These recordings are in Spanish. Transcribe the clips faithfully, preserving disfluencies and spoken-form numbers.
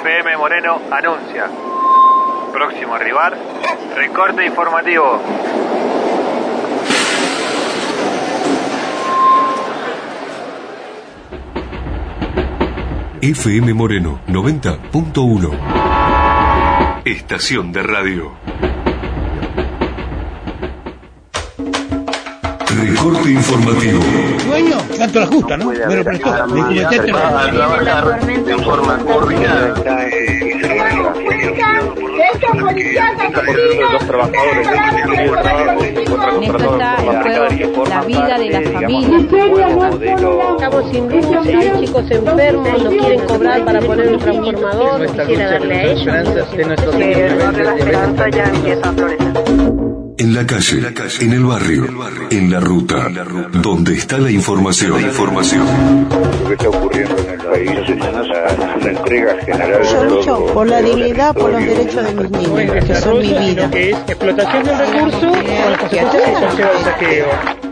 F M Moreno anuncia. Próximo rival, recorte informativo. F M Moreno noventa punto uno. Estación de radio. Recorte informativo. Dueño, tanto la justa, ¿no? Me lo prestó. Me comenté de forma coordinada. Los trabajadores en esto está en juego la vida de las familias. Estamos sin luz, hay chicos enfermos, no quieren cobrar para poner un transformador, quisiera darle a ellos. En la calle, en el barrio, en la ruta, donde está la información. La información. Lo que está ocurriendo en el país es la, la entrega general. Yo lucho por la dignidad, por los derechos de mis niños, que son mi vida. Que es explotación del recurso con las consecuencias que conlleva el saqueo.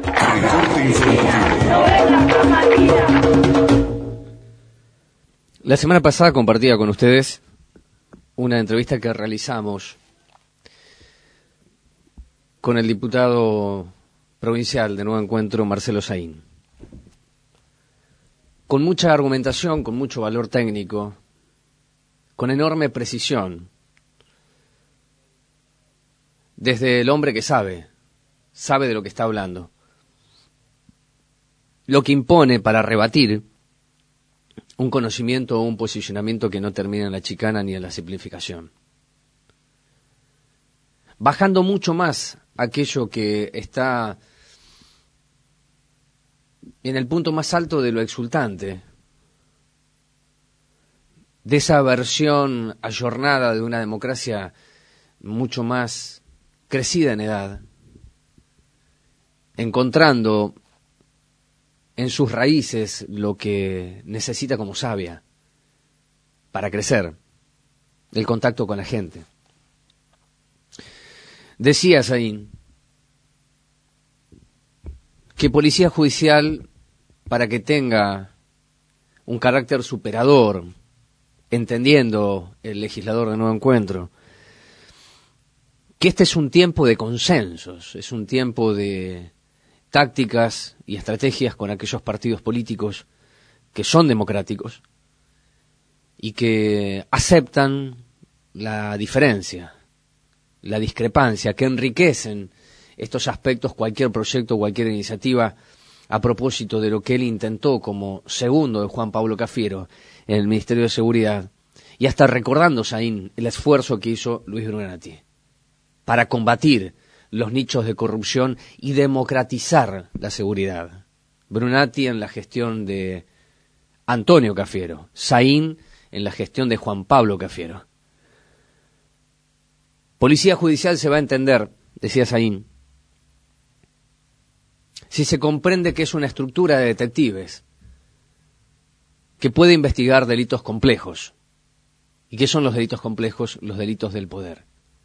Recorte informativo. La semana pasada compartía con ustedes una entrevista que realizamos con el diputado provincial de Nuevo Encuentro, Marcelo Saín. Con mucha argumentación, con mucho valor técnico, con enorme precisión, desde el hombre que sabe, sabe de lo que está hablando, lo que impone para rebatir un conocimiento o un posicionamiento que no termina en la chicana ni en la simplificación. Bajando mucho más aquello que está en el punto más alto de lo exultante, de esa versión ayornada de una democracia mucho más crecida en edad, encontrando en sus raíces lo que necesita como savia para crecer, el contacto con la gente. Decía Saín que policía judicial, para que tenga un carácter superador, entendiendo el legislador de Nuevo Encuentro, que este es un tiempo de consensos, es un tiempo de tácticas y estrategias con aquellos partidos políticos que son democráticos y que aceptan la diferencia, la discrepancia, que enriquecen estos aspectos cualquier proyecto, cualquier iniciativa, a propósito de lo que él intentó como segundo de Juan Pablo Cafiero en el Ministerio de Seguridad, y hasta recordando, Saín, el esfuerzo que hizo Luis Brunati para combatir los nichos de corrupción y democratizar la seguridad. Brunati en la gestión de Antonio Cafiero, Saín en la gestión de Juan Pablo Cafiero. Policía judicial se va a entender, decía Saín, si se comprende que es una estructura de detectives que puede investigar delitos complejos. ¿Y qué son los delitos complejos? Los delitos del poder.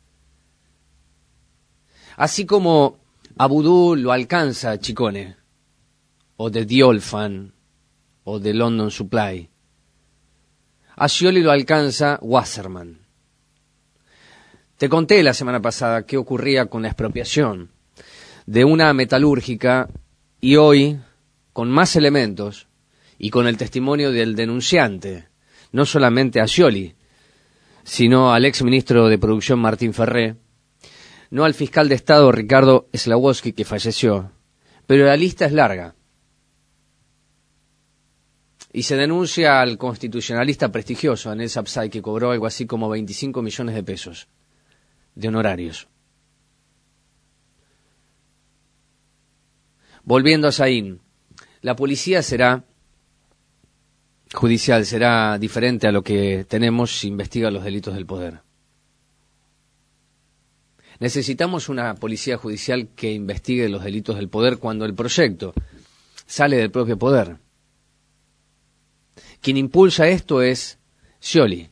Así como a Vudú lo alcanza Ciccone, o de Diolfan, o de London Supply, a Scioli lo alcanza Wasserman. Te conté la semana pasada qué ocurría con la expropiación de una metalúrgica, y hoy, con más elementos y con el testimonio del denunciante, no solamente a Scioli, sino al ex ministro de Producción Martín Ferré, no al fiscal de Estado Ricardo Slawowski, que falleció, pero la lista es larga. Y se denuncia al constitucionalista prestigioso, Anel Sapsay, que cobró algo así como veinticinco millones de pesos de honorarios. Volviendo a Saín, la policía será judicial, será diferente a lo que tenemos si investiga los delitos del poder. Necesitamos una policía judicial que investigue los delitos del poder cuando el proyecto sale del propio poder. Quien impulsa esto es Scioli.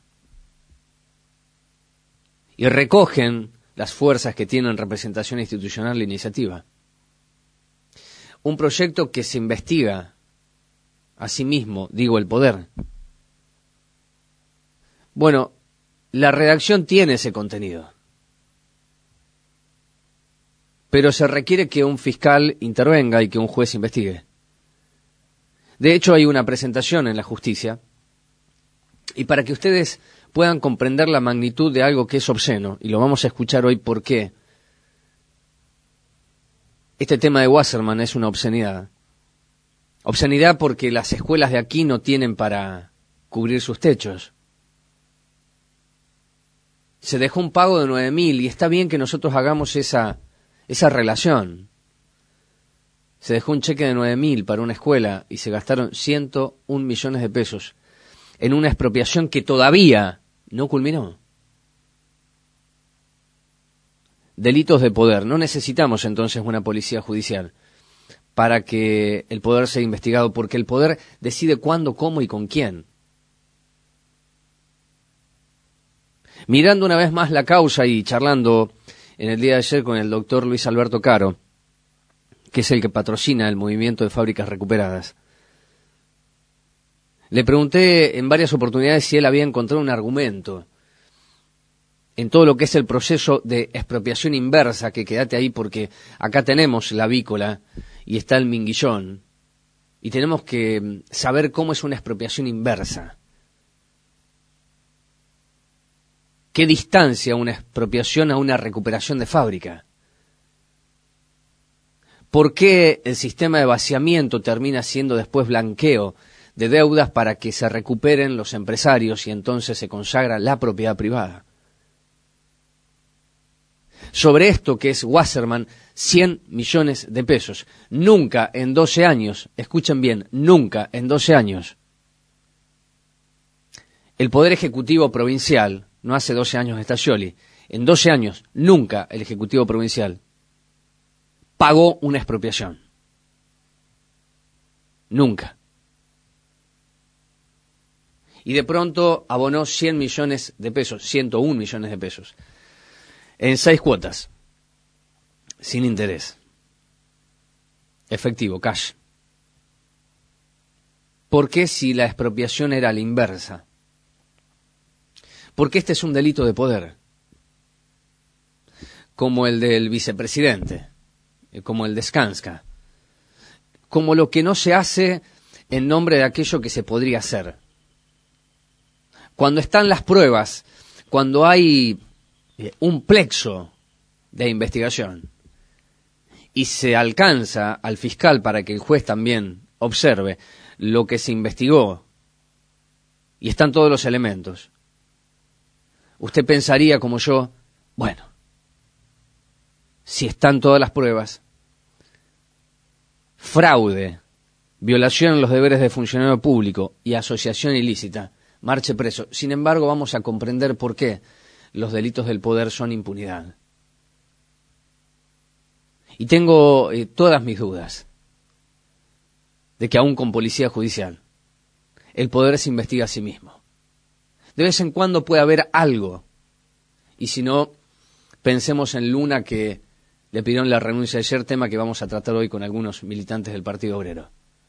Y recogen las fuerzas que tienen representación institucional la iniciativa. Un proyecto que se investiga a sí mismo, digo, el poder. Bueno, la redacción tiene ese contenido, pero se requiere que un fiscal intervenga y que un juez investigue. De hecho, hay una presentación en la justicia, y para que ustedes puedan comprender la magnitud de algo que es obsceno, y lo vamos a escuchar hoy por qué, este tema de Wasserman es una obscenidad. Obscenidad porque las escuelas de aquí no tienen para cubrir sus techos. Se dejó un pago de nueve mil y está bien que nosotros hagamos esa, esa relación. Se dejó un cheque de nueve mil para una escuela y se gastaron ciento un millones de pesos en una expropiación que todavía no culminó. Delitos de poder. No necesitamos entonces una policía judicial para que el poder sea investigado, porque el poder decide cuándo, cómo y con quién. Mirando una vez más la causa y charlando en el día de ayer con el doctor Luis Alberto Caro, que es el que patrocina el movimiento de fábricas recuperadas, le pregunté en varias oportunidades si él había encontrado un argumento en todo lo que es el proceso de expropiación inversa, que quédate ahí porque acá tenemos la avícola y está el minguillón, y tenemos que saber cómo es una expropiación inversa. ¿Qué distancia una expropiación a una recuperación de fábrica? ¿Por qué el sistema de vaciamiento termina siendo después blanqueo de deudas para que se recuperen los empresarios y entonces se consagra la propiedad privada? Sobre esto que es Wasserman, cien millones de pesos. Nunca en doce años, escuchen bien, nunca en doce años, el Poder Ejecutivo Provincial, no hace doce años está Scioli, en doce años, nunca el Ejecutivo Provincial pagó una expropiación. Nunca. Y de pronto abonó cien millones de pesos, ciento un millones de pesos, en seis cuotas, sin interés, efectivo, cash. ¿Por qué si la expropiación era a la inversa? Porque este es un delito de poder, como el del vicepresidente, como el de Skanska, como lo que no se hace en nombre de aquello que se podría hacer. Cuando están las pruebas, cuando hay un plexo de investigación y se alcanza al fiscal para que el juez también observe lo que se investigó y están todos los elementos, usted pensaría como yo, bueno, si están todas las pruebas, fraude, violación de los deberes de funcionario público y asociación ilícita, marche preso. Sin embargo, vamos a comprender por qué los delitos del poder son impunidad. Y tengo eh, todas mis dudas de que aún con policía judicial el poder se investiga a sí mismo. De vez en cuando puede haber algo, y si no, pensemos en Luna, que le pidieron la renuncia ayer, tema que vamos a tratar hoy con algunos militantes del Partido Obrero.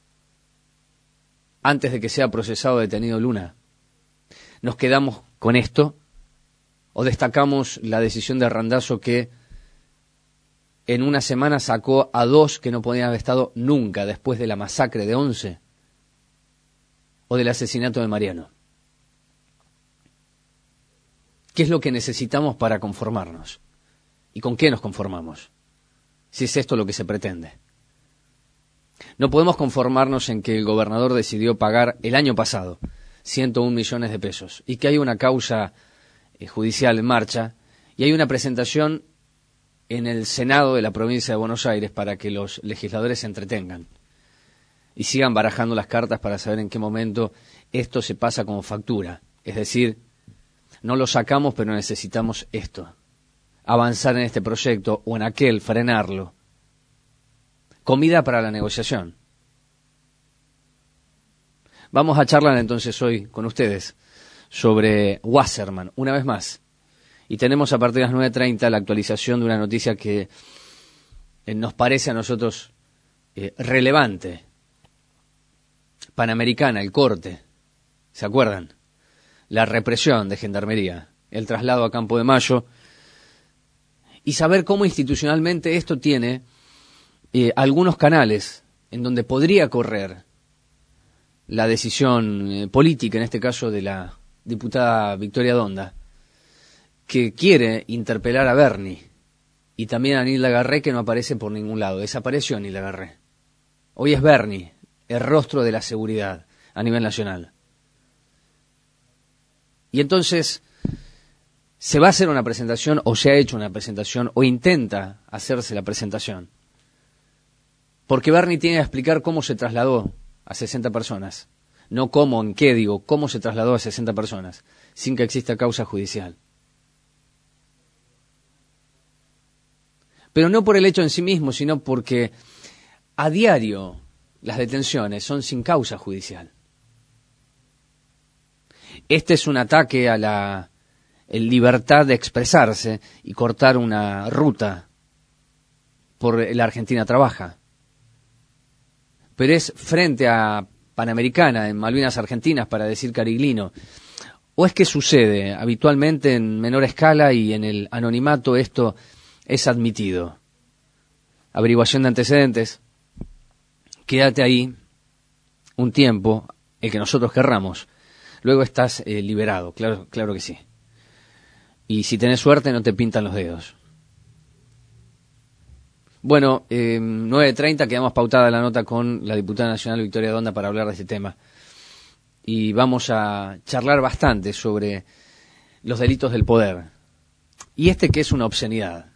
Antes de que sea procesado o detenido Luna, ¿nos quedamos con esto o destacamos la decisión de Randazzo, que en una semana sacó a dos que no podían haber estado nunca después de la masacre de Once o del asesinato de Mariano? ¿Qué es lo que necesitamos para conformarnos? ¿Y con qué nos conformamos? Si es esto lo que se pretende. No podemos conformarnos en que el gobernador decidió pagar el año pasado ciento un millones de pesos y que hay una causa eh, judicial en marcha y hay una presentación en el Senado de la provincia de Buenos Aires para que los legisladores se entretengan y sigan barajando las cartas para saber en qué momento esto se pasa como factura. Es decir, no lo sacamos, pero necesitamos esto, avanzar en este proyecto o en aquel, frenarlo. Comida para la negociación. Vamos a charlar entonces hoy con ustedes sobre Wasserman, una vez más. Y tenemos a partir de las nueve treinta la actualización de una noticia que eh, nos parece a nosotros eh, relevante. Panamericana, el corte, ¿se acuerdan? la represión de Gendarmería, el traslado a Campo de Mayo, y saber cómo institucionalmente esto tiene eh, algunos canales en donde podría correr la decisión eh, política, en este caso de la diputada Victoria Donda, que quiere interpelar a Bernie, y también a Nilda Garré, que no aparece por ningún lado. Desapareció Nilda Garré. Hoy es Bernie, el rostro de la seguridad a nivel nacional. Y entonces se va a hacer una presentación, o se ha hecho una presentación, o intenta hacerse la presentación. Porque Bernie tiene que explicar cómo se trasladó a sesenta personas. No cómo, en qué, digo, cómo se trasladó a sesenta personas, sin que exista causa judicial. Pero no por el hecho en sí mismo, sino porque a diario las detenciones son sin causa judicial. Este es un ataque a la el libertad de expresarse y cortar una ruta por la Argentina Trabaja. Pero es frente a Panamericana, en Malvinas Argentinas, para decir Cariglino. ¿O es que sucede habitualmente en menor escala y en el anonimato esto es admitido? Averiguación de antecedentes, quédate ahí un tiempo, el que nosotros querramos, luego estás eh, liberado, claro, claro que sí. Y si tenés suerte no te pintan los dedos. Bueno, eh, nueve treinta, quedamos pautada la nota con la diputada nacional Victoria Donda para hablar de este tema. Y vamos a charlar bastante sobre los delitos del poder. Y este que es una obscenidad.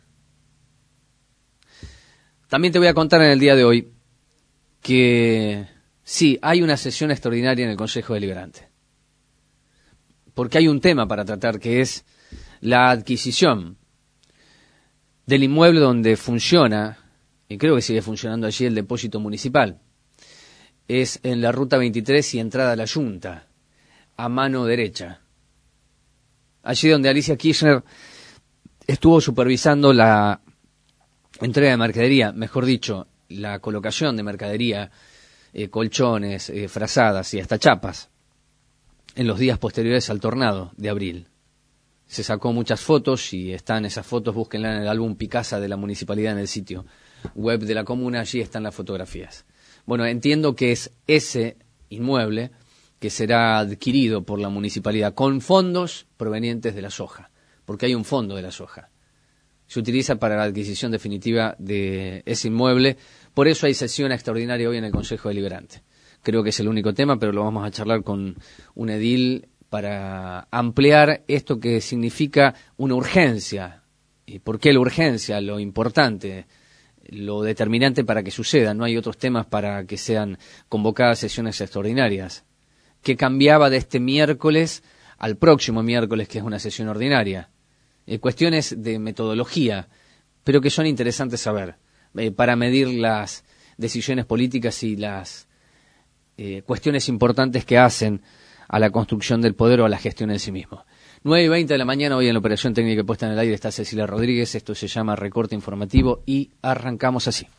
También te voy a contar en el día de hoy que sí, hay una sesión extraordinaria en el Consejo Deliberante. Porque hay un tema para tratar, que es la adquisición del inmueble donde funciona, y creo que sigue funcionando allí, el depósito municipal. Es en la ruta veintitrés y entrada a la Yunta, a mano derecha. Allí donde Alicia Kirchner estuvo supervisando la entrega de mercadería, mejor dicho, la colocación de mercadería, eh, colchones, eh, frazadas y hasta chapas, en los días posteriores al tornado de abril. Se sacó muchas fotos y están esas fotos, búsquenla en el álbum Picasa de la municipalidad en el sitio web de la comuna, allí están las fotografías. Bueno, entiendo que es ese inmueble que será adquirido por la municipalidad con fondos provenientes de la soja, porque hay un fondo de la soja. Se utiliza para la adquisición definitiva de ese inmueble, por eso hay sesión extraordinaria hoy en el Consejo Deliberante. Creo que es el único tema, pero lo vamos a charlar con un edil para ampliar esto que significa una urgencia. ¿Y por qué la urgencia? Lo importante, lo determinante para que suceda. No hay otros temas para que sean convocadas sesiones extraordinarias. ¿Qué cambiaba de este miércoles al próximo miércoles, que es una sesión ordinaria? Eh, cuestiones de metodología, pero que son interesantes saber, eh, para medir las decisiones políticas y las eh, cuestiones importantes que hacen a la construcción del poder o a la gestión en sí mismo. nueve y veinte de la mañana, hoy en la operación técnica puesta en el aire está Cecilia Rodríguez, esto se llama Recorte Informativo y arrancamos así.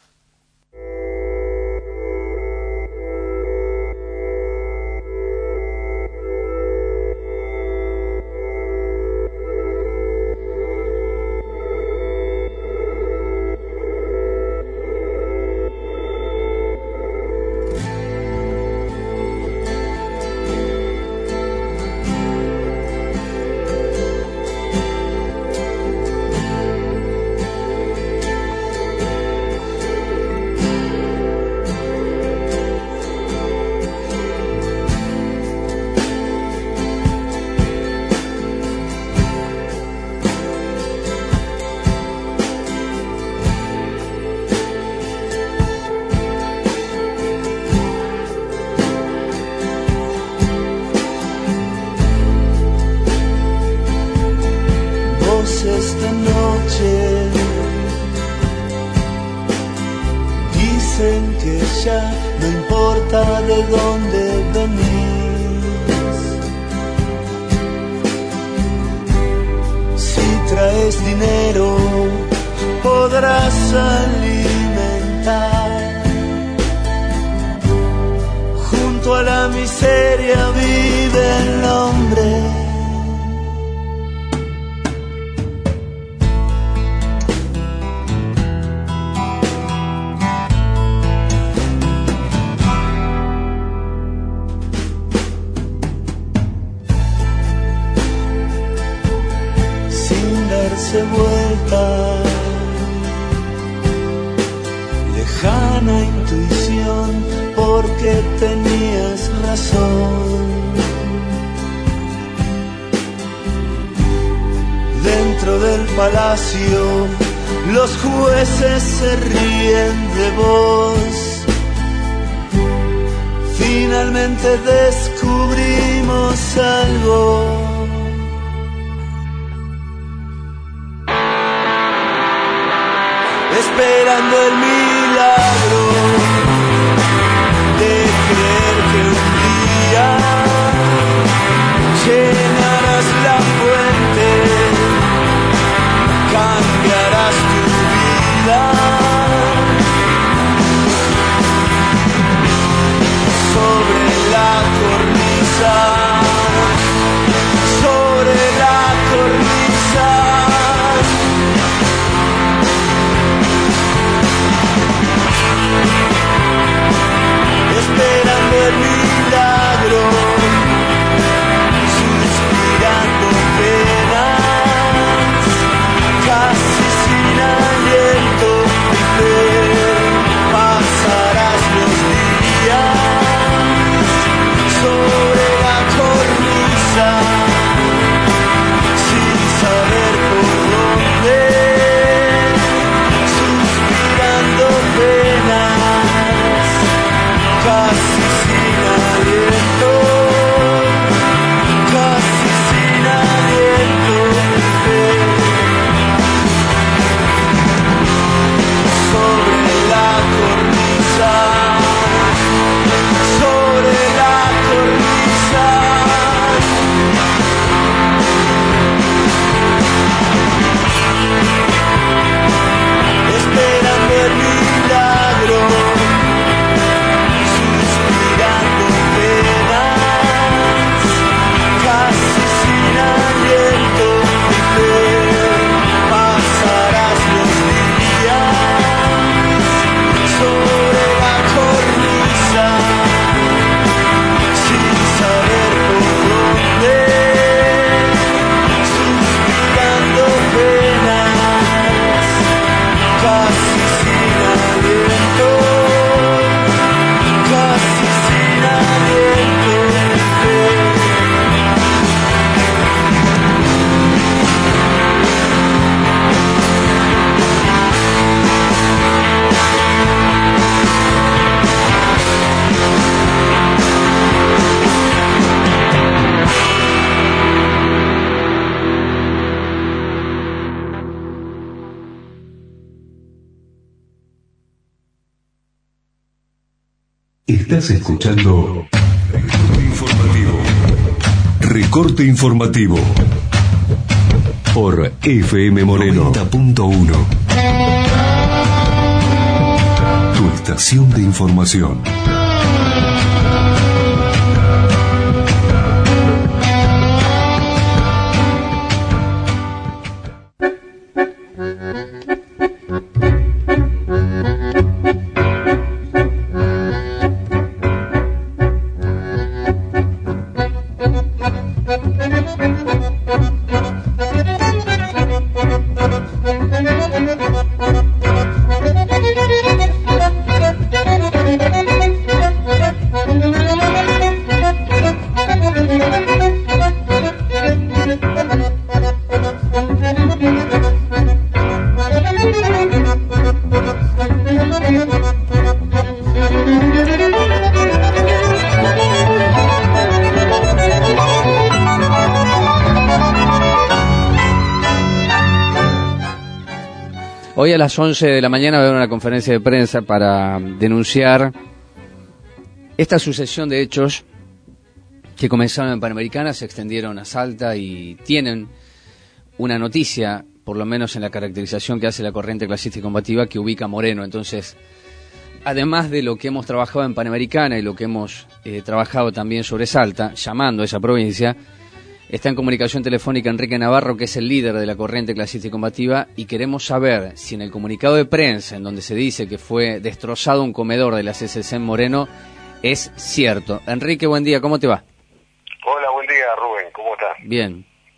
Esta noche dicen que ya no importa de dónde venís, si traes dinero podrás alimentar, junto a la miseria vive el hombre. darse vuelta. Lejana intuición, porque tenías razón. Dentro del palacio, los jueces se ríen de vos. Finalmente descubrimos algo. Esperando el milagro de creer que un día llenarás la fuente, cambiarás tu vida. Sobre la cornisa, sobre la cornisa. Esperando el milagro, suspirando penas, casi sin aliento de fe, pasarás los días sobre la cornisa, sin saber por dónde, suspirando penas, casi sin aliento, casi sin aliento de fe. Sobre la cornisa, sobre la cornisa. Esperando el milagro, suspirando penas, casi sin aliento de fe, pasarás los días sobre la cornisa, sin saber por dónde, suspirando penas, casi sin aliento, casi sin aliento de fe. Estás escuchando Recorte Informativo. Recorte Informativo por F M Moreno noventa punto uno. Tu estación de información. Hoy a las once de la mañana va a haber una conferencia de prensa para denunciar esta sucesión de hechos que comenzaron en Panamericana, se extendieron a Salta y tienen una noticia, por lo menos en la caracterización que hace la corriente clasista y combativa, que ubica a Moreno. Entonces, además de lo que hemos trabajado en Panamericana y lo que hemos eh, trabajado también sobre Salta, llamando a esa provincia, está en comunicación telefónica Enrique Navarro, que es el líder de la corriente clasista y combativa, y queremos saber si en el comunicado de prensa, en donde se dice que fue destrozado un comedor de la C C C en Moreno, es cierto. Enrique, buen día, ¿cómo te va? Hola, buen día, Rubén, ¿cómo estás? Bien.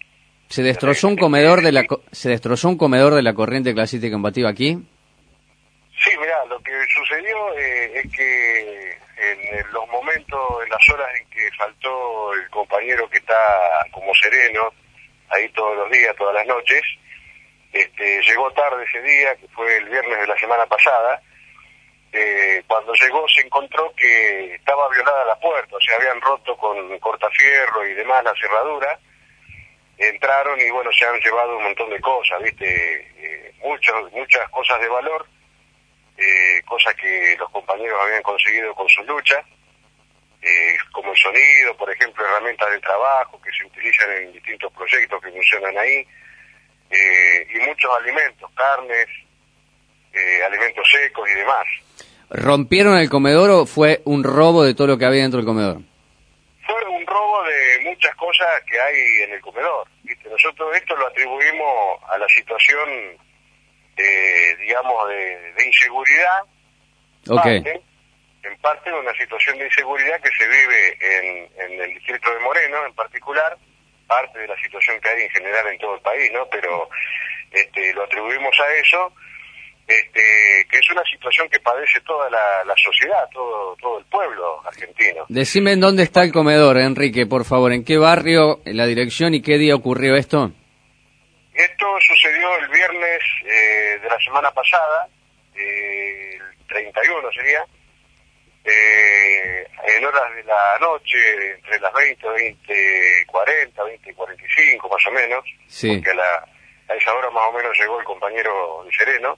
¿Se destrozó un comedor de la se destrozó un comedor de la corriente clasista y combativa aquí? Sí, mirá, lo que sucedió eh, es que en, en los momentos, en las horas en que faltó el compañero que está como sereno, ahí todos los días, todas las noches, este, llegó tarde ese día, que fue el viernes de la semana pasada. Eh, cuando llegó se encontró que estaba violada la puerta, o sea, habían roto con cortafierro y demás la cerradura. Entraron y bueno, se han llevado un montón de cosas, viste, eh, muchos, muchas cosas de valor, eh, cosas que los compañeros habían conseguido con sus luchas, eh, como el sonido, por ejemplo, herramientas de trabajo que se utilizan en distintos proyectos que funcionan ahí, eh, y muchos alimentos, carnes, eh, alimentos secos y demás. ¿Rompieron el comedor o fue un robo de todo lo que había dentro del comedor? Fue un robo de muchas cosas que hay en el comedor, ¿viste? Nosotros esto lo atribuimos a la situación, eh, digamos, de, de inseguridad, okay. parte, en parte de una situación de inseguridad que se vive en, en el distrito de Moreno en particular, parte de la situación que hay en general en todo el país, ¿no? Pero este, lo atribuimos a eso, este, que es una situación que padece toda la, la sociedad, todo todo el pueblo argentino. Decime en dónde está el comedor, Enrique, por favor, en qué barrio, en la dirección y qué día ocurrió esto. Esto sucedió el viernes eh, de la semana pasada, eh, el treinta y uno sería, eh, en horas de la noche, entre las veinte, veinte cuarenta, veinte cuarenta y cinco más o menos, sí. Porque a, la, a esa hora más o menos llegó el compañero de sereno.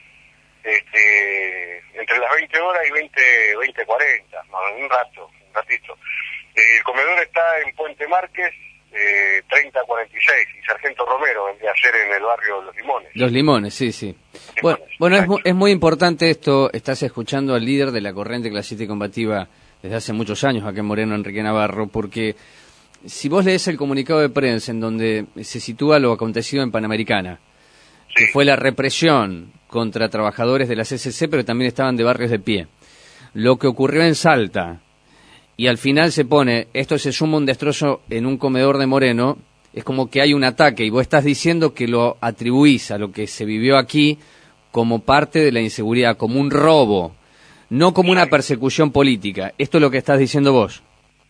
Este, entre las veinte horas y veinte, veinte cuarenta, un rato, un ratito. Eh, el comedor está en Puente Márquez, eh, treinta cuarenta y seis, y Sargento Romero vendría a ser en el barrio Los Limones. Los Limones, sí, sí. Limones, bueno, bueno es, mu- es muy importante esto, estás escuchando al líder de la corriente clasista y combativa desde hace muchos años acá en Moreno, Enrique Navarro, porque si vos lees el comunicado de prensa en donde se sitúa lo acontecido en Panamericana, que fue la represión contra trabajadores de la C C C, pero también estaban de barrios de pie. Lo que ocurrió en Salta, y al final se pone, esto se suma un destrozo en un comedor de Moreno, es como que hay un ataque, y vos estás diciendo que lo atribuís a lo que se vivió aquí como parte de la inseguridad, como un robo, no como una persecución política. ¿Esto es lo que estás diciendo vos?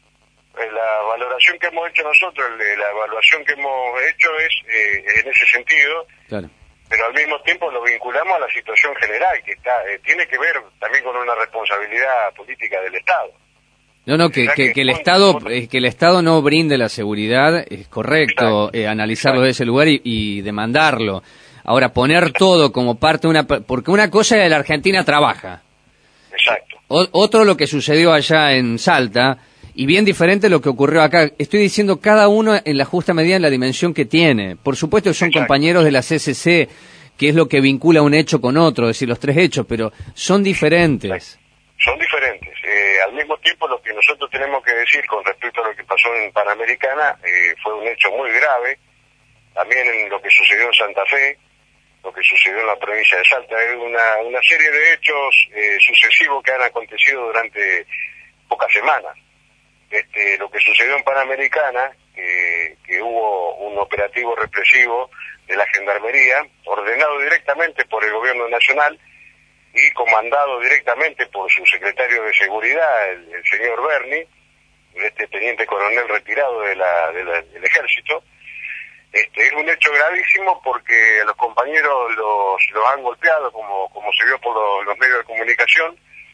La valoración que hemos hecho nosotros, la evaluación que hemos hecho es eh, en ese sentido. Claro. Pero al mismo tiempo lo vinculamos a la situación general, que está eh, tiene que ver también con una responsabilidad política del Estado. No, no, que, que, que el Estado eh, que el Estado no brinde la seguridad, es correcto eh, analizarlo de ese lugar y, y demandarlo. Ahora, poner todo como parte de una... Porque una cosa es que la Argentina trabaja. Exacto. O, otro lo que sucedió allá en Salta, y bien diferente lo que ocurrió acá. Estoy diciendo cada uno en la justa medida en la dimensión que tiene. Por supuesto que son Exacto. compañeros de la C C C, que es lo que vincula un hecho con otro, es decir, los tres hechos, pero son diferentes. Son diferentes. Eh, al mismo tiempo, lo que nosotros tenemos que decir con respecto a lo que pasó en Panamericana eh, fue un hecho muy grave. También en lo que sucedió en Santa Fe, lo que sucedió en la provincia de Salta, es una, una serie de hechos eh, sucesivos que han acontecido durante pocas semanas. Este, lo que sucedió en Panamericana, que, que hubo un operativo represivo de la Gendarmería, ordenado directamente por el Gobierno Nacional y comandado directamente por su secretario de Seguridad, el, el señor Berni, este teniente coronel retirado de la, de la, del Ejército. Este, es un hecho gravísimo porque a los compañeros los, los han golpeado, como, como se vio por los, los medios de comunicación.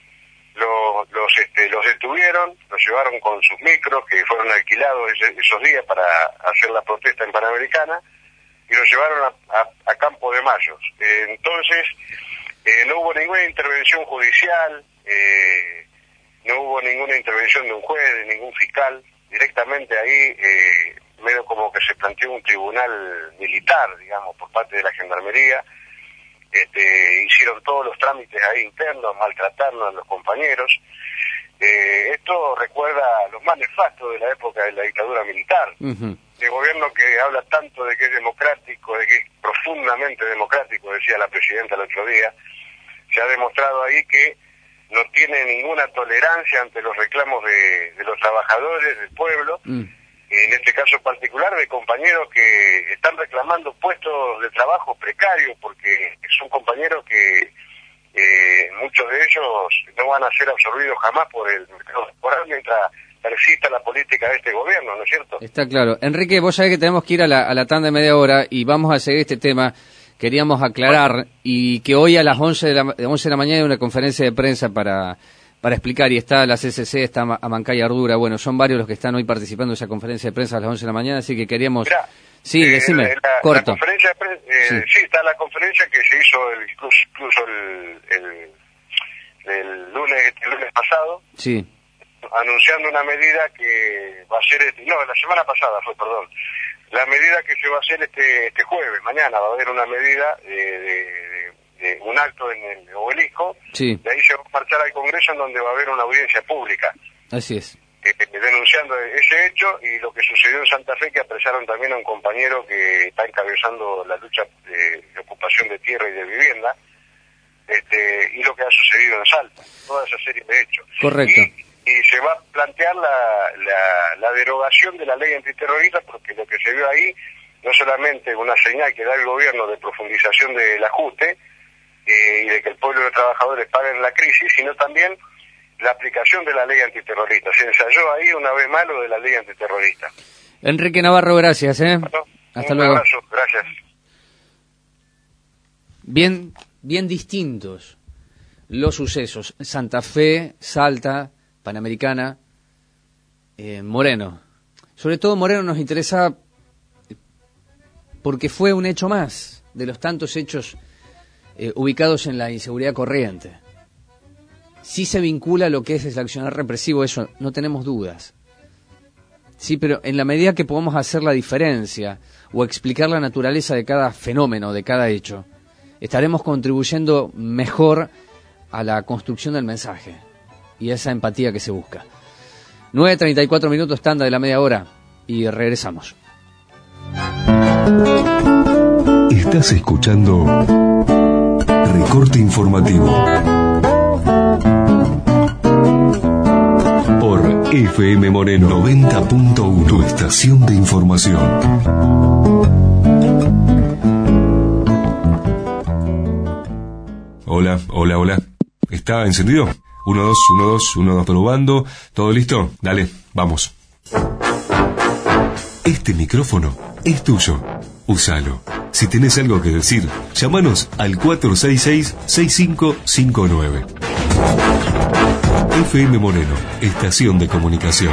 Los, los, este, los detuvieron, los llevaron con sus micros que fueron alquilados ese, esos días para hacer la protesta en Panamericana y los llevaron a, a, a Campo de Mayos. Eh, entonces, eh, no hubo ninguna intervención judicial, eh, no hubo ninguna intervención de un juez, de ningún fiscal. Directamente ahí, eh, medio como que se planteó un tribunal militar, digamos, por parte de la Gendarmería. Este, hicieron todos los trámites ahí internos, maltrataron a los compañeros. Eh, esto recuerda a los más nefastos de la época de la dictadura militar. Uh-huh. El gobierno que habla tanto de que es democrático, de que es profundamente democrático, decía la presidenta el otro día, se ha demostrado ahí que no tiene ninguna tolerancia ante los reclamos de, de los trabajadores, del pueblo, uh-huh. en este caso particular, de compañeros que están reclamando puestos de trabajo precarios, porque son compañeros que eh, muchos de ellos no van a ser absorbidos jamás por el mercado laboral mientras persista la política de este gobierno, ¿no es cierto? Está claro. Enrique, vos sabés que tenemos que ir a la, a la tanda de media hora y vamos a seguir este tema. Queríamos aclarar y que hoy a las once de la, once de la mañana hay una conferencia de prensa para, para explicar, y está la C C C, está Amancay Ardura, bueno, son varios los que están hoy participando de esa conferencia de prensa a las once de la mañana, así que queríamos... Mirá, sí, eh, decime, la, corto. La conferencia de prensa, eh, sí. sí, está la conferencia que se hizo el, incluso, incluso el, el, el, lunes, el lunes pasado. Sí. Anunciando una medida que va a ser, este, no, la semana pasada fue, perdón, la medida que se va a hacer este este jueves, mañana va a haber una medida de, de, de, de un acto en el obelisco, sí. De ahí se va a marchar al Congreso en donde va a haber una audiencia pública. Así es. Eh, denunciando ese hecho y lo que sucedió en Santa Fe, que apresaron también a un compañero que está encabezando la lucha de, de ocupación de tierra y de vivienda, este, y lo que ha sucedido en Salta, toda esa serie de hechos. Correcto. Y, y se va a plantear la, la, la derogación de la ley antiterrorista, porque lo que se vio ahí no solamente una señal que da el gobierno de profundización del ajuste eh, y de que el pueblo y los trabajadores paguen la crisis, sino también la aplicación de la ley antiterrorista. Se ensayó ahí una vez más lo de la ley antiterrorista. Enrique Navarro, gracias. ¿eh? Bueno, hasta un luego. abrazo, gracias. Bien, bien distintos los sucesos. Santa Fe, Salta, Panamericana, eh, Moreno. Sobre todo Moreno nos interesa porque fue un hecho más de los tantos hechos eh, ubicados en la inseguridad corriente. Sí se vincula a lo que es el accionar represivo, eso no tenemos dudas. Sí, pero en la medida que podamos hacer la diferencia o explicar la naturaleza de cada fenómeno, de cada hecho, estaremos contribuyendo mejor a la construcción del mensaje y esa empatía que se busca. nueve treinta y cuatro minutos, tanda de la media hora, y regresamos. Estás escuchando Recorte Informativo por F M Moreno noventa punto uno, tu estación de información. Hola, hola, hola. ¿Está encendido? Uno, dos, uno, dos, uno, dos, probando. ¿Todo listo? Dale, vamos. Este micrófono es tuyo. Úsalo. Si tenés algo que decir, llámanos al cuatro seis seis, seis cinco cinco nueve. F M Moreno, estación de comunicación.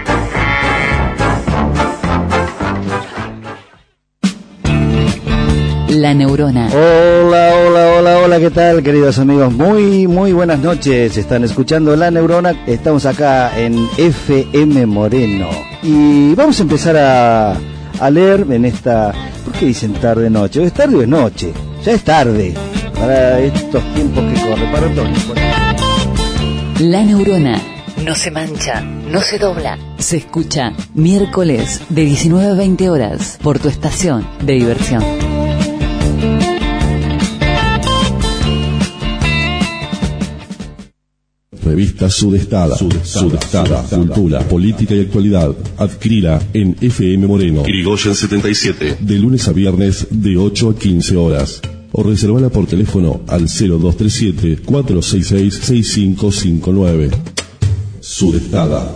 La Neurona. Hola, hola, hola, hola, ¿qué tal, queridos amigos? Muy, muy buenas noches. Están escuchando La Neurona. Estamos acá en F M Moreno. Y vamos a empezar a, a leer en esta... ¿Por qué dicen tarde-noche? ¿Es tarde o es noche? Ya es tarde. Para estos tiempos que corren. Para todos. La Neurona. No se mancha, no se dobla. Se escucha miércoles de diecinueve a veinte horas por tu estación de diversión. Revista Sudestada. Sudestada. Sudestada. Cultura, política y actualidad. Adquirila en F M Moreno. Irigoyen setenta y siete. De lunes a viernes de ocho a quince horas. O reservala por teléfono al cero dos tres siete, cuatro seis seis, seis cinco cinco nueve. Sudestada.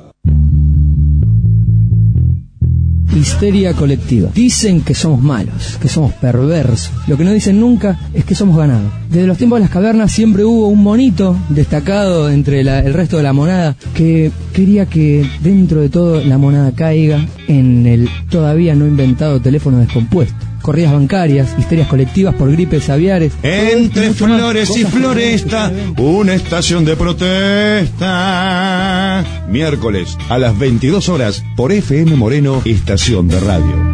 Histeria colectiva. Dicen que somos malos, que somos perversos. Lo que no dicen nunca es que somos ganados. Desde los tiempos de las cavernas siempre hubo un monito destacado entre la, el resto de la monada que quería que dentro de todo la monada caiga en el todavía no inventado teléfono descompuesto. Corridas bancarias, histerias colectivas por gripes aviares. Entre flores y floresta, una estación de protesta. Miércoles a las veintidós horas por F M Moreno, estación de radio.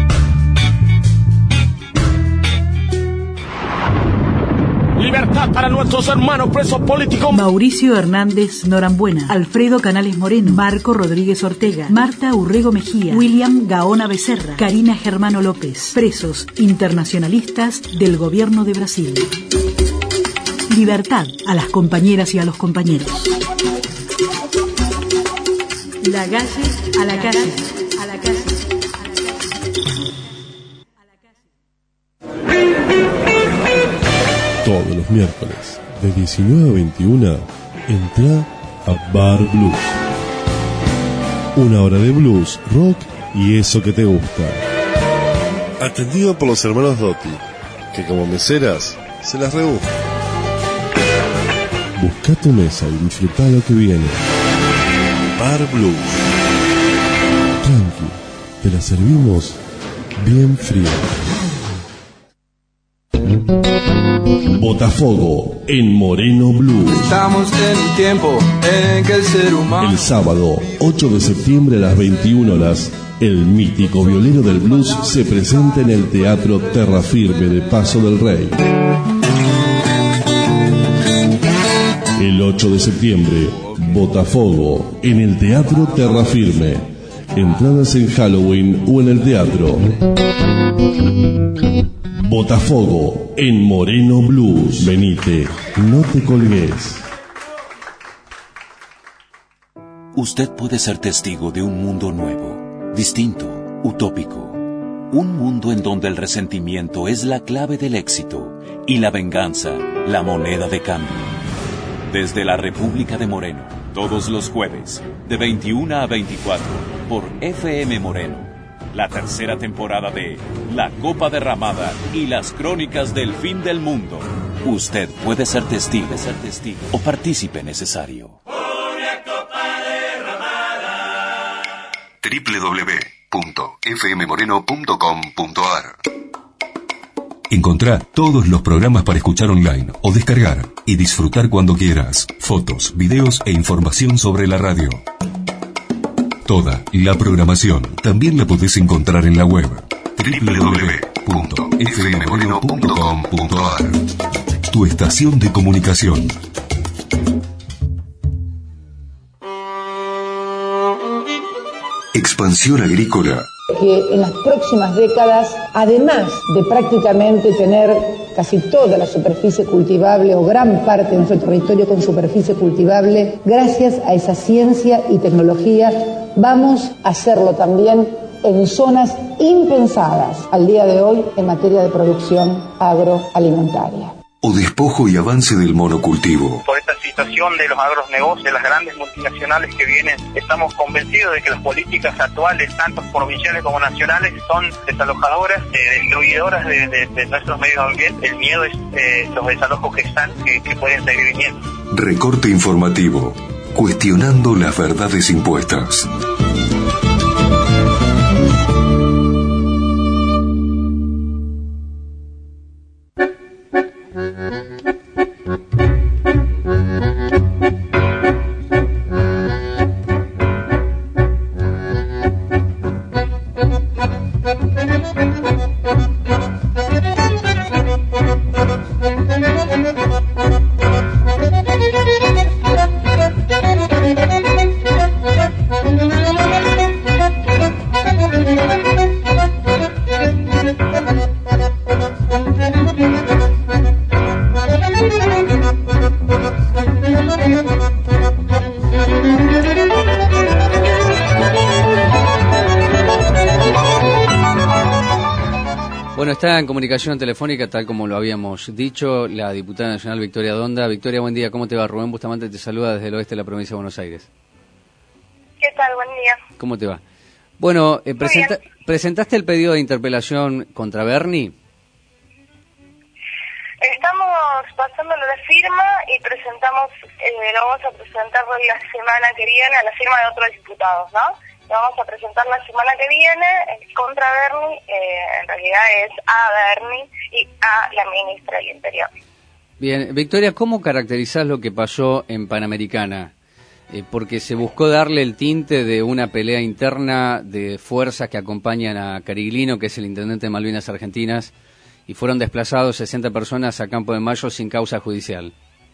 Libertad para nuestros hermanos presos políticos. Mauricio Hernández Norambuena, Alfredo Canales Moreno, Marco Rodríguez Ortega, Marta Urrego Mejía, William Gaona Becerra, Karina Germano López, presos internacionalistas del gobierno de Brasil. Libertad a las compañeras y a los compañeros. La calle a la calle. miércoles, de diecinueve a veintiuna, entra a Bar Blues. Una hora de blues, rock y eso que te gusta. Atendido por los hermanos Dotti, que como meseras se las rebuscan. Busca tu mesa y disfruta lo que viene. Bar Blues. Tranqui, te la servimos bien fría. Botafogo en Moreno Blues. Estamos en un tiempo en que el ser humano... El sábado, ocho de septiembre a las veintiuna horas, el mítico violero del blues se presenta en el Teatro Terra Firme de Paso del Rey. El ocho de septiembre, Botafogo en el Teatro Terra Firme. Entradas en Halloween o en el teatro. Botafogo en Moreno Blues. Venite, no te colgues. Usted puede ser testigo de un mundo nuevo, distinto, utópico. Un mundo en donde el resentimiento es la clave del éxito y la venganza la moneda de cambio. Desde la República de Moreno, todos los jueves, de veintiuna a veinticuatro, por F M Moreno. La tercera temporada de La Copa Derramada y las Crónicas del Fin del Mundo. Usted puede ser testigo, ser testigo o partícipe necesario. doble u doble u doble u punto f m moreno punto com punto a r. Encontrá todos los programas para escuchar online o descargar y disfrutar cuando quieras. Fotos, videos e información sobre la radio. Toda la programación también la podés encontrar en la web doble u doble u doble u punto f m moreno punto com punto a r. Tu estación de comunicación. Expansión agrícola. Que en las próximas décadas, además de prácticamente tener casi toda la superficie cultivable o gran parte de nuestro territorio con superficie cultivable, gracias a esa ciencia y tecnología, vamos a hacerlo también en zonas impensadas al día de hoy en materia de producción agroalimentaria. O despojo y avance del monocultivo. Por esta situación de los agronegocios, de las grandes multinacionales que vienen, estamos convencidos de que las políticas actuales, tanto provinciales como nacionales, son desalojadoras, eh, destruidoras de, de, de nuestros medios ambientes. El miedo es eh, los desalojos que están, que, que pueden seguir viniendo. Recorte informativo, cuestionando las verdades impuestas. Está en comunicación telefónica, tal como lo habíamos dicho, la diputada nacional Victoria Donda. Victoria, buen día, ¿cómo te va? Rubén Bustamante te saluda desde el oeste de la provincia de Buenos Aires. ¿Qué tal? Buen día. ¿Cómo te va? Bueno, eh, presenta, ¿presentaste el pedido de interpelación contra Bernie? Estamos pasándolo de firma y presentamos, eh, lo vamos a presentar la semana que viene a la firma de otros diputados, ¿no? Lo vamos a presentar la semana que viene contra Bernie, eh, en realidad es a Bernie y a la ministra del Interior. Bien, Victoria, ¿cómo caracterizás lo que pasó en Panamericana? Eh, porque se buscó darle el tinte de una pelea interna de fuerzas que acompañan a Cariglino, que es el intendente de Malvinas Argentinas, y fueron desplazados sesenta personas a Campo de Mayo sin causa judicial.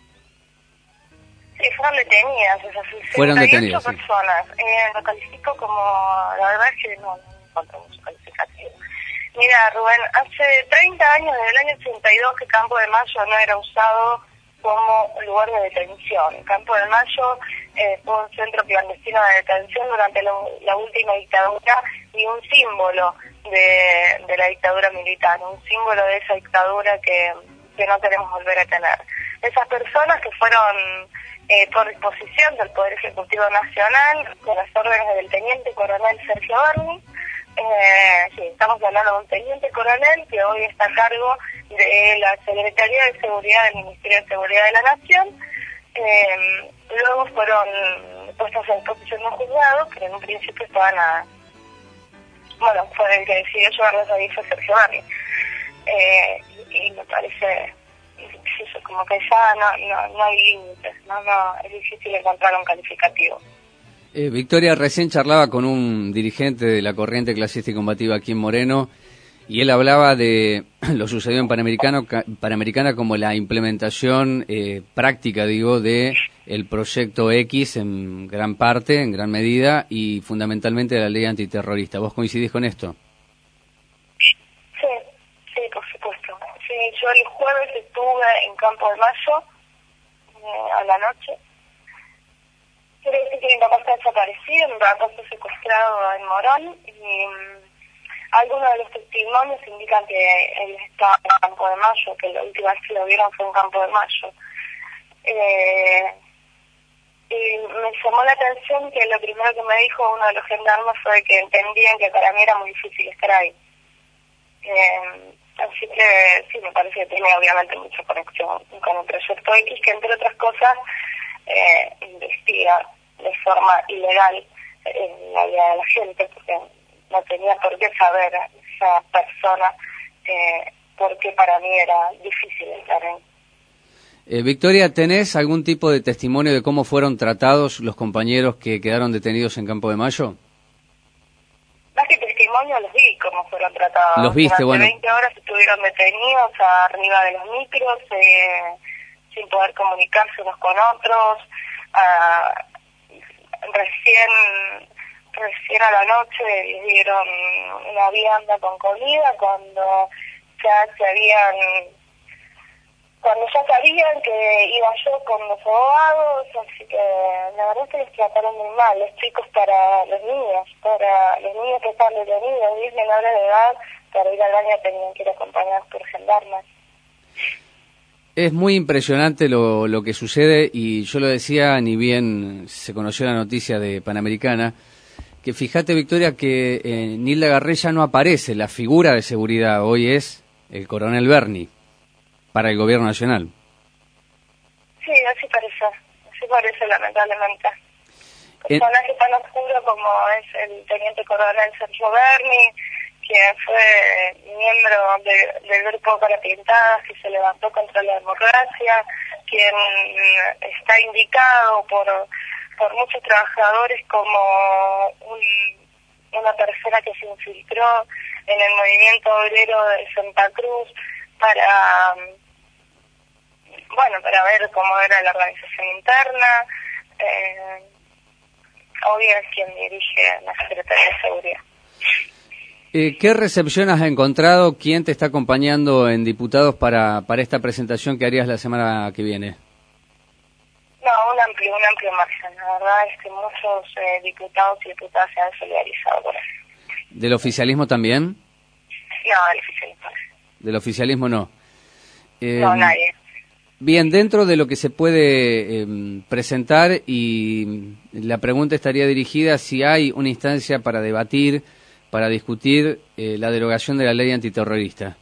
Sí, fueron detenidas, esas fueron detenidas, sí. personas. Eh, lo califico como, la verdad es que no, no encuentro mucho calificativo. Mira, Rubén, hace treinta años, desde el año ochenta y dos, que Campo de Mayo no era usado como lugar de detención. Campo de Mayo eh, fue un centro clandestino de detención durante la, la última dictadura y un símbolo de, de la dictadura militar, un símbolo de esa dictadura que, que no queremos volver a tener. Esas personas que fueron eh, por disposición del Poder Ejecutivo Nacional, con las órdenes del Teniente Coronel Sergio Berni, eh, sí, estamos hablando de un Teniente Coronel que hoy está a cargo de la Secretaría de Seguridad del Ministerio de Seguridad de la Nación. Eh, luego fueron puestos a disposición de un juzgado, que en un principio estaban a... Bueno, fue el que decidió llevarlos ahí, fue Sergio Berni. Eh, y me parece eso, como que ya no, no, no hay límites, no, no, es difícil encontrar un calificativo. Eh, Victoria, recién charlaba con un dirigente de la corriente clasista y combativa aquí en Moreno, y él hablaba de lo sucedido en Panamericano, Panamericana como la implementación eh, práctica, digo, de el proyecto X en gran parte, en gran medida, y fundamentalmente de la ley antiterrorista. ¿Vos coincidís con esto? Sí, sí, por supuesto. Sí, yo el jueves estuve en Campo de Mayo eh, a la noche. Quiere decir que mi papá está desaparecido, mi papá está secuestrado en Morón, y um, algunos de los testimonios indican que él estaba en Campo de Mayo, que la última vez que lo vieron fue en Campo de Mayo. Eh, y me llamó la atención que lo primero que me dijo uno de los gendarmes fue que entendían que para mí era muy difícil estar ahí. Eh, así que sí, me parece que tiene obviamente mucha conexión con el proyecto X, que entre otras cosas eh, investiga de forma ilegal en la vida de la gente, porque no tenía por qué saber esa persona eh, porque para mí era difícil estar ahí. Eh, Victoria, ¿tenés algún tipo de testimonio de cómo fueron tratados los compañeros que quedaron detenidos en Campo de Mayo? Más que testimonio, los vi cómo fueron tratados. Los viste, Durante bueno. veinte horas estuvieron detenidos arriba de los micros, eh, sin poder comunicarse unos con otros. Ah, recién, recién a la noche les dieron una vianda con comida cuando ya se habían... Cuando ya sabían que iba yo con los abogados, así que la verdad es que les trataron muy mal. Los chicos, para los niños, para los niños que están detenidos, diez menores de edad, para ir al baño tenían que ir acompañados por gendarmes. Es muy impresionante lo, lo que sucede, y yo lo decía, ni bien se conoció la noticia de Panamericana, que fíjate, Victoria, que eh, Nilda Garré ya no aparece, la figura de seguridad hoy es el coronel Berni para el gobierno nacional. Sí, así parece, así parece lamentablemente. Personaje tan oscuro como es el teniente coronel Sergio Berni, quien fue miembro de, del grupo Carapintadas que se levantó contra la democracia, quien está indicado por, por muchos trabajadores como un, una persona que se infiltró en el movimiento obrero de Santa Cruz para, bueno, para ver cómo era la organización interna. Eh, hoy es quien dirige la Secretaría de Seguridad. Eh, ¿Qué recepción has encontrado? ¿Quién te está acompañando en diputados para, para esta presentación que harías la semana que viene? No, un amplio, un amplio margen. La verdad es que muchos eh, diputados y diputadas se han solidarizado con eso. ¿Del oficialismo también? No, del oficialismo no. Del oficialismo no. Eh, no, nadie. Bien, dentro de lo que se puede eh, presentar, y la pregunta estaría dirigida si hay una instancia para debatir, para discutir eh, la derogación de la ley antiterrorista.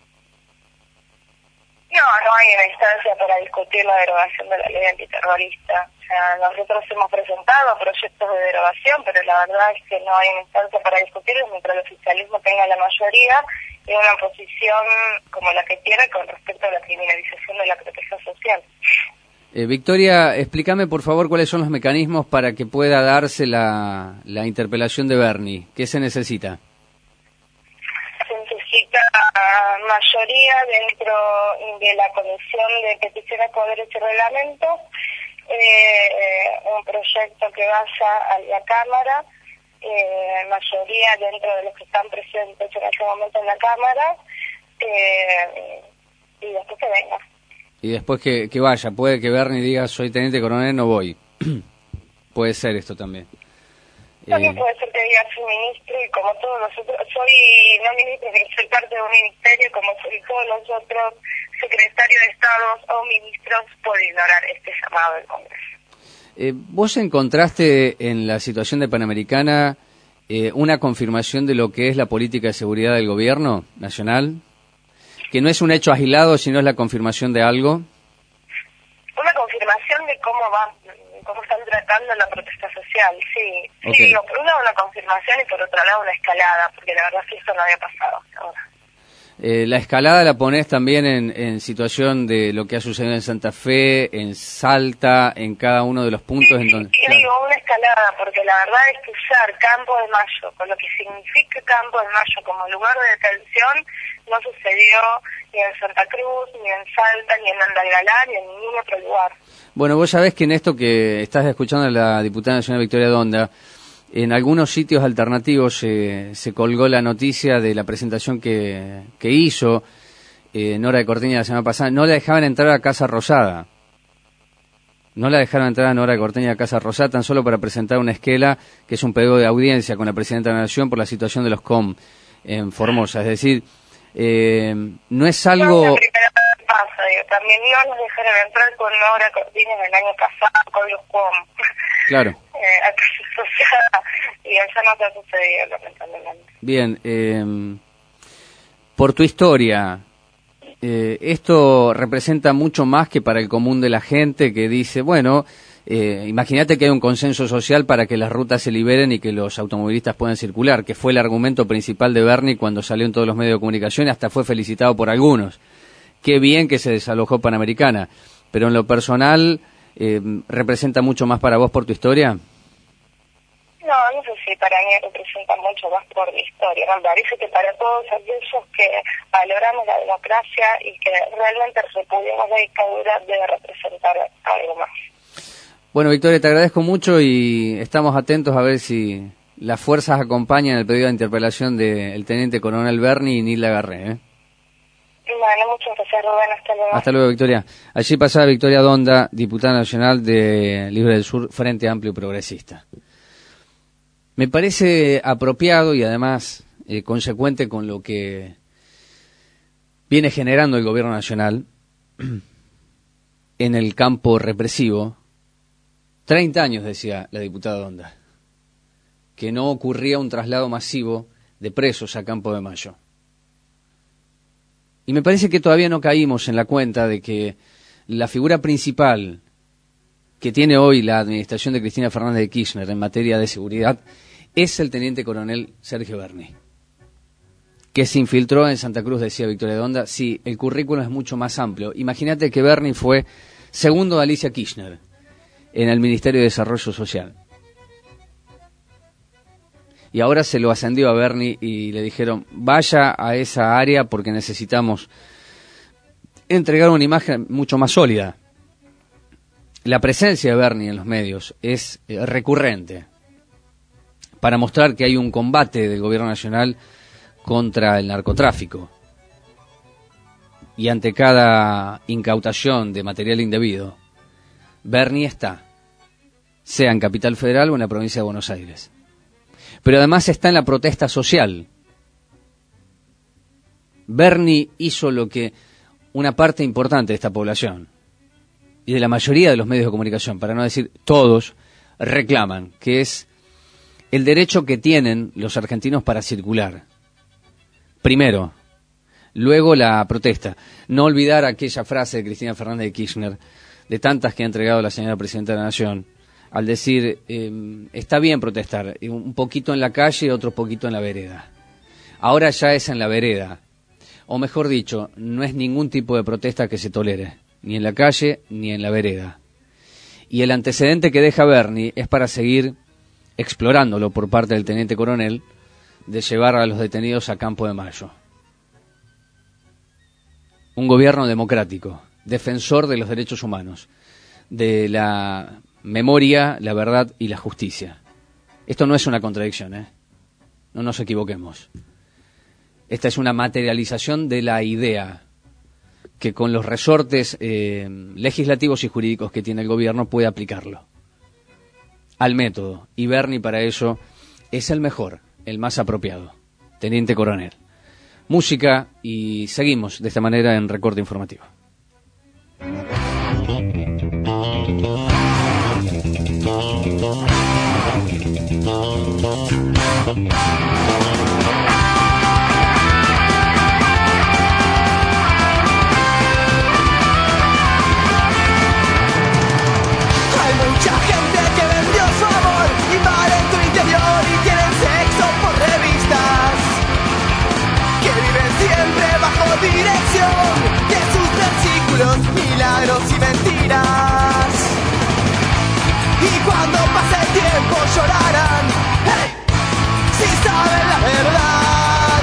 No, no hay una instancia para discutir la derogación de la ley antiterrorista. O sea, nosotros hemos presentado proyectos de derogación, pero la verdad es que no hay una instancia para discutirlos mientras el oficialismo tenga la mayoría y una posición como la que tiene con respecto a la criminalización de la protección social. Eh, Victoria, explícame por favor cuáles son los mecanismos para que pueda darse la, la interpelación de Berni. ¿Qué se necesita? Se necesita mayoría dentro de la Comisión de Peticiones por Derechos y Reglamentos, eh, un proyecto que vaya a la Cámara, eh, mayoría dentro de los que están presentes en ese momento en la Cámara, eh, y después que venga. Y después que, que vaya, puede que Berni diga soy teniente coronel, no voy. Puede ser esto también. También eh... puede ser que diga soy ministro, y como todos los otros, soy no ministro, sino soy parte de un ministerio, como soy todos los otros secretarios de Estado o ministros por ignorar este llamado del Congreso. Eh, ¿Vos encontraste en la situación de Panamericana eh, una confirmación de lo que es la política de seguridad del gobierno nacional? ¿Que no es un hecho aislado, sino es la confirmación de algo? Una confirmación de cómo van, cómo están tratando la protesta social, sí. Sí, Okay. digo, por un lado una confirmación y por otro lado una escalada, porque la verdad es que esto no había pasado hasta ahora. Eh, la escalada la ponés también en, en situación de lo que ha sucedido en Santa Fe, en Salta, en cada uno de los puntos en donde... Y Claro. digo una escalada, porque la verdad es que usar Campo de Mayo, con lo que significa Campo de Mayo como lugar de detención, no sucedió ni en Santa Cruz, ni en Salta, ni en Andalgalá, ni en ningún otro lugar. Bueno, vos sabés que en esto que estás escuchando a la diputada nacional Victoria Donda, en algunos sitios alternativos eh, se colgó la noticia de la presentación que, que hizo eh, Nora de Corteña la semana pasada. No la dejaban entrar a Casa Rosada. No la dejaron entrar a Nora de Corteña a Casa Rosada tan solo para presentar una esquela que es un pedido de audiencia con la Presidenta de la Nación por la situación de los C O M en Formosa. Es decir, eh, no es algo... No, la primera vez pasa, digo, también no nos dejaron entrar con Nora Cortina el año pasado con los C O M. Claro. eh, a Casa Rosada, y allá no te ha sucedido, lamentablemente. Bien, eh, por tu historia, eh, esto representa mucho más que para el común de la gente que dice, bueno, eh, imagínate que hay un consenso social para que las rutas se liberen y que los automovilistas puedan circular, que fue el argumento principal de Bernie cuando salió en todos los medios de comunicación y hasta fue felicitado por algunos. Qué bien que se desalojó Panamericana, pero en lo personal, eh, ¿representa mucho más para vos por tu historia? No, no sé si para mí representa mucho más por mi historia. Me parece que para todos aquellos que valoramos la democracia y que realmente repudiamos la dictadura debe representar algo más. Bueno, Victoria, te agradezco mucho y estamos atentos a ver si las fuerzas acompañan el pedido de interpelación del teniente coronel Bernie y Nilda Garré, ¿eh? Bueno, muchas gracias, Rubén. Hasta luego. Hasta luego, Victoria. Allí pasaba Victoria Donda, diputada nacional de Libre del Sur, Frente Amplio y Progresista. Me parece apropiado y además eh, consecuente con lo que viene generando el gobierno nacional en el campo represivo. treinta años, decía la diputada Donda, que no ocurría un traslado masivo de presos a Campo de Mayo. Y me parece que todavía no caímos en la cuenta de que la figura principal que tiene hoy la administración de Cristina Fernández de Kirchner en materia de seguridad es el teniente coronel Sergio Berni, que se infiltró en Santa Cruz, decía Victoria Donda. Sí, el currículum es mucho más amplio. Imagínate que Berni fue segundo de Alicia Kirchner en el Ministerio de Desarrollo Social. Y ahora se lo ascendió a Berni y le dijeron, vaya a esa área porque necesitamos entregar una imagen mucho más sólida. La presencia de Berni en los medios es eh, recurrente para mostrar que hay un combate del gobierno nacional contra el narcotráfico. Y ante cada incautación de material indebido, Berni está, sea en Capital Federal o en la provincia de Buenos Aires. Pero además está en la protesta social. Berni hizo lo que una parte importante de esta población y de la mayoría de los medios de comunicación, para no decir todos, reclaman, que es el derecho que tienen los argentinos para circular. Primero, luego la protesta. No olvidar aquella frase de Cristina Fernández de Kirchner, de tantas que ha entregado la señora Presidenta de la Nación, al decir, eh, está bien protestar, un poquito en la calle y otro poquito en la vereda. Ahora ya es en la vereda. O mejor dicho, no es ningún tipo de protesta que se tolere, ni en la calle ni en la vereda. Y el antecedente que deja Berni es para seguir explorándolo por parte del teniente coronel, de llevar a los detenidos a Campo de Mayo. Un gobierno democrático, defensor de los derechos humanos, de la memoria, la verdad y la justicia. Esto no es una contradicción, ¿eh? No nos equivoquemos. Esta es una materialización de la idea que con los resortes eh, legislativos y jurídicos que tiene el gobierno puede aplicarlo al método. Y Berni para eso es el mejor, el más apropiado, teniente coronel. música y seguimos de esta manera en Recorte Informativo. Mucha gente que vendió su amor, invaden tu interior y tienen sexo por revistas, que viven siempre bajo dirección de sus versículos, milagros y mentiras. Y cuando pase el tiempo llorarán, hey, si saben la verdad.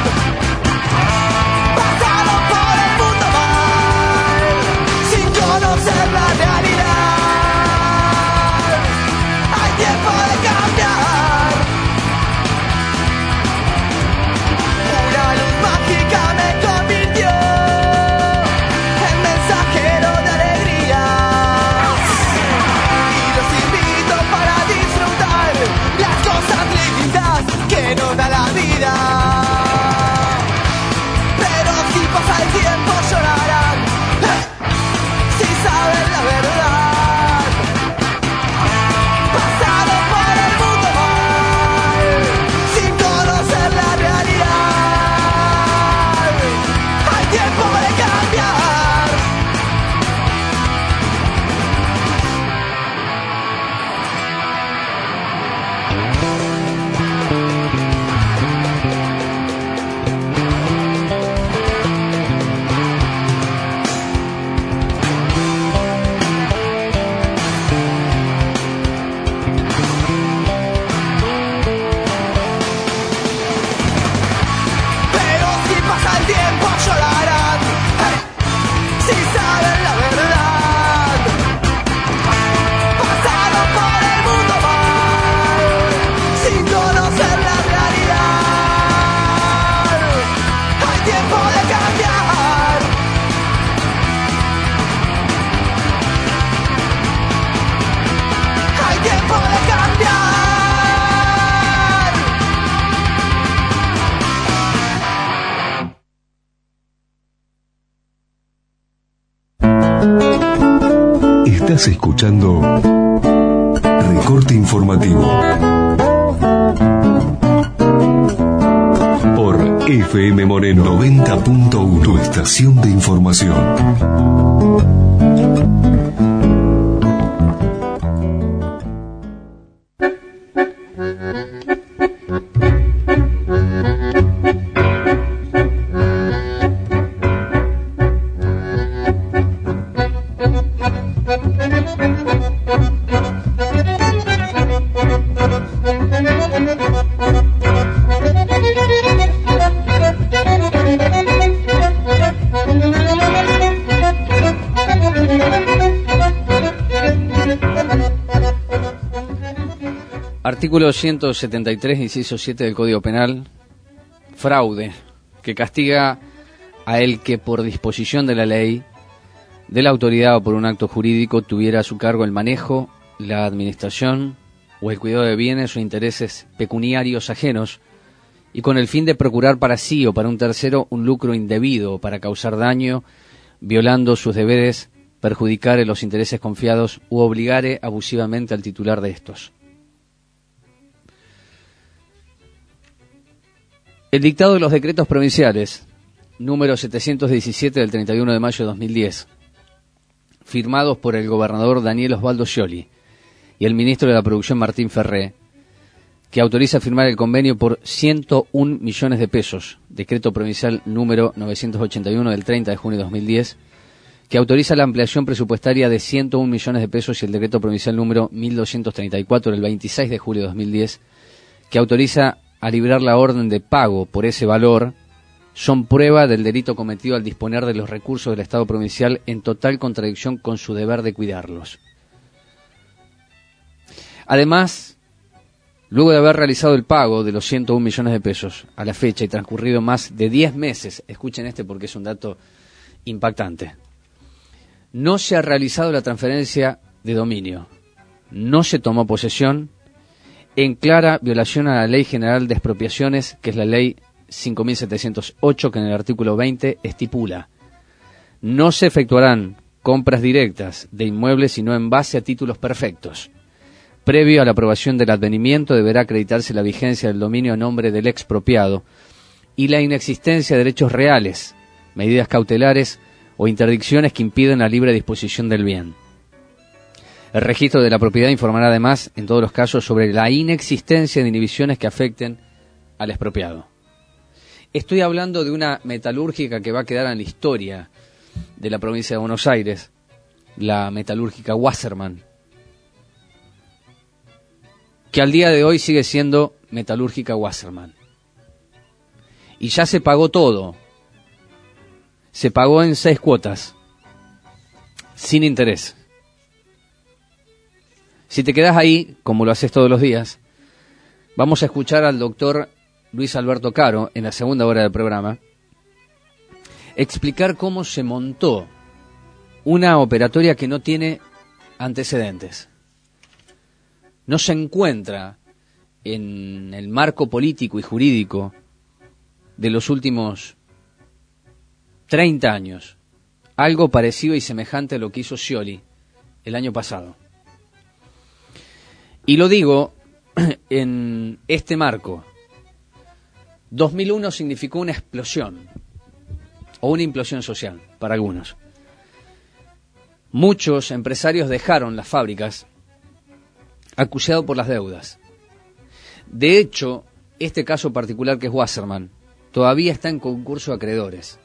Pasaron por el mundo mal, sin conocer la realidad. Tiempo de cambiar. Una luz mágica me convirtió en mensajero de alegrías. Y los invito para disfrutar las cosas lindas que nos da la vida. Pero si pasa el tiempo llorarán, eh, si saben la verdad. Estás escuchando Recorte Informativo por F M Moreno noventa punto uno, tu estación de información. Artículo ciento setenta y tres, inciso siete del Código Penal, fraude, que castiga a el que por disposición de la ley, de la autoridad o por un acto jurídico tuviera a su cargo el manejo, la administración o el cuidado de bienes o intereses pecuniarios ajenos y con el fin de procurar para sí o para un tercero un lucro indebido o para causar daño, violando sus deberes, perjudicare los intereses confiados u obligare abusivamente al titular de estos. El dictado de los decretos provinciales, número setecientos diecisiete del treinta y uno de mayo de dos mil diez, firmados por el gobernador Daniel Osvaldo Scioli y el ministro de la Producción Martín Ferré, que autoriza firmar el convenio por ciento un millones de pesos, decreto provincial número novecientos ochenta y uno del treinta de junio de dos mil diez, que autoriza la ampliación presupuestaria de ciento un millones de pesos, y el decreto provincial número mil doscientos treinta y cuatro del veintiséis de julio de dos mil diez, que autoriza a librar la orden de pago por ese valor, son prueba del delito cometido al disponer de los recursos del Estado provincial en total contradicción con su deber de cuidarlos. Además, luego de haber realizado el pago de los ciento un millones de pesos a la fecha y transcurrido más de diez meses, escuchen este porque es un dato impactante, no se ha realizado la transferencia de dominio, no se tomó posesión, en clara violación a la Ley General de Expropiaciones, que es la ley cinco mil setecientos ocho, que en el artículo veinte estipula: no se efectuarán compras directas de inmuebles sino en base a títulos perfectos. Previo a la aprobación del advenimiento deberá acreditarse la vigencia del dominio a nombre del expropiado y la inexistencia de derechos reales, medidas cautelares o interdicciones que impiden la libre disposición del bien. El registro de la propiedad informará además, en todos los casos, sobre la inexistencia de inhibiciones que afecten al expropiado. Estoy hablando de una metalúrgica que va a quedar en la historia de la provincia de Buenos Aires, la metalúrgica Wasserman, que al día de hoy sigue siendo metalúrgica Wasserman. Y ya se pagó todo. Se pagó en seis cuotas, sin interés. Si te quedás ahí, como lo haces todos los días, vamos a escuchar al doctor Luis Alberto Caro, en la segunda hora del programa, explicar cómo se montó una operatoria que no tiene antecedentes. No se encuentra en el marco político y jurídico de los últimos treinta años algo parecido y semejante a lo que hizo Scioli el año pasado. Y lo digo en este marco. dos mil uno significó una explosión, o una implosión social, para algunos. Muchos empresarios dejaron las fábricas acuciados por las deudas. De hecho, este caso particular, que es Wasserman, todavía está en concurso de acreedores.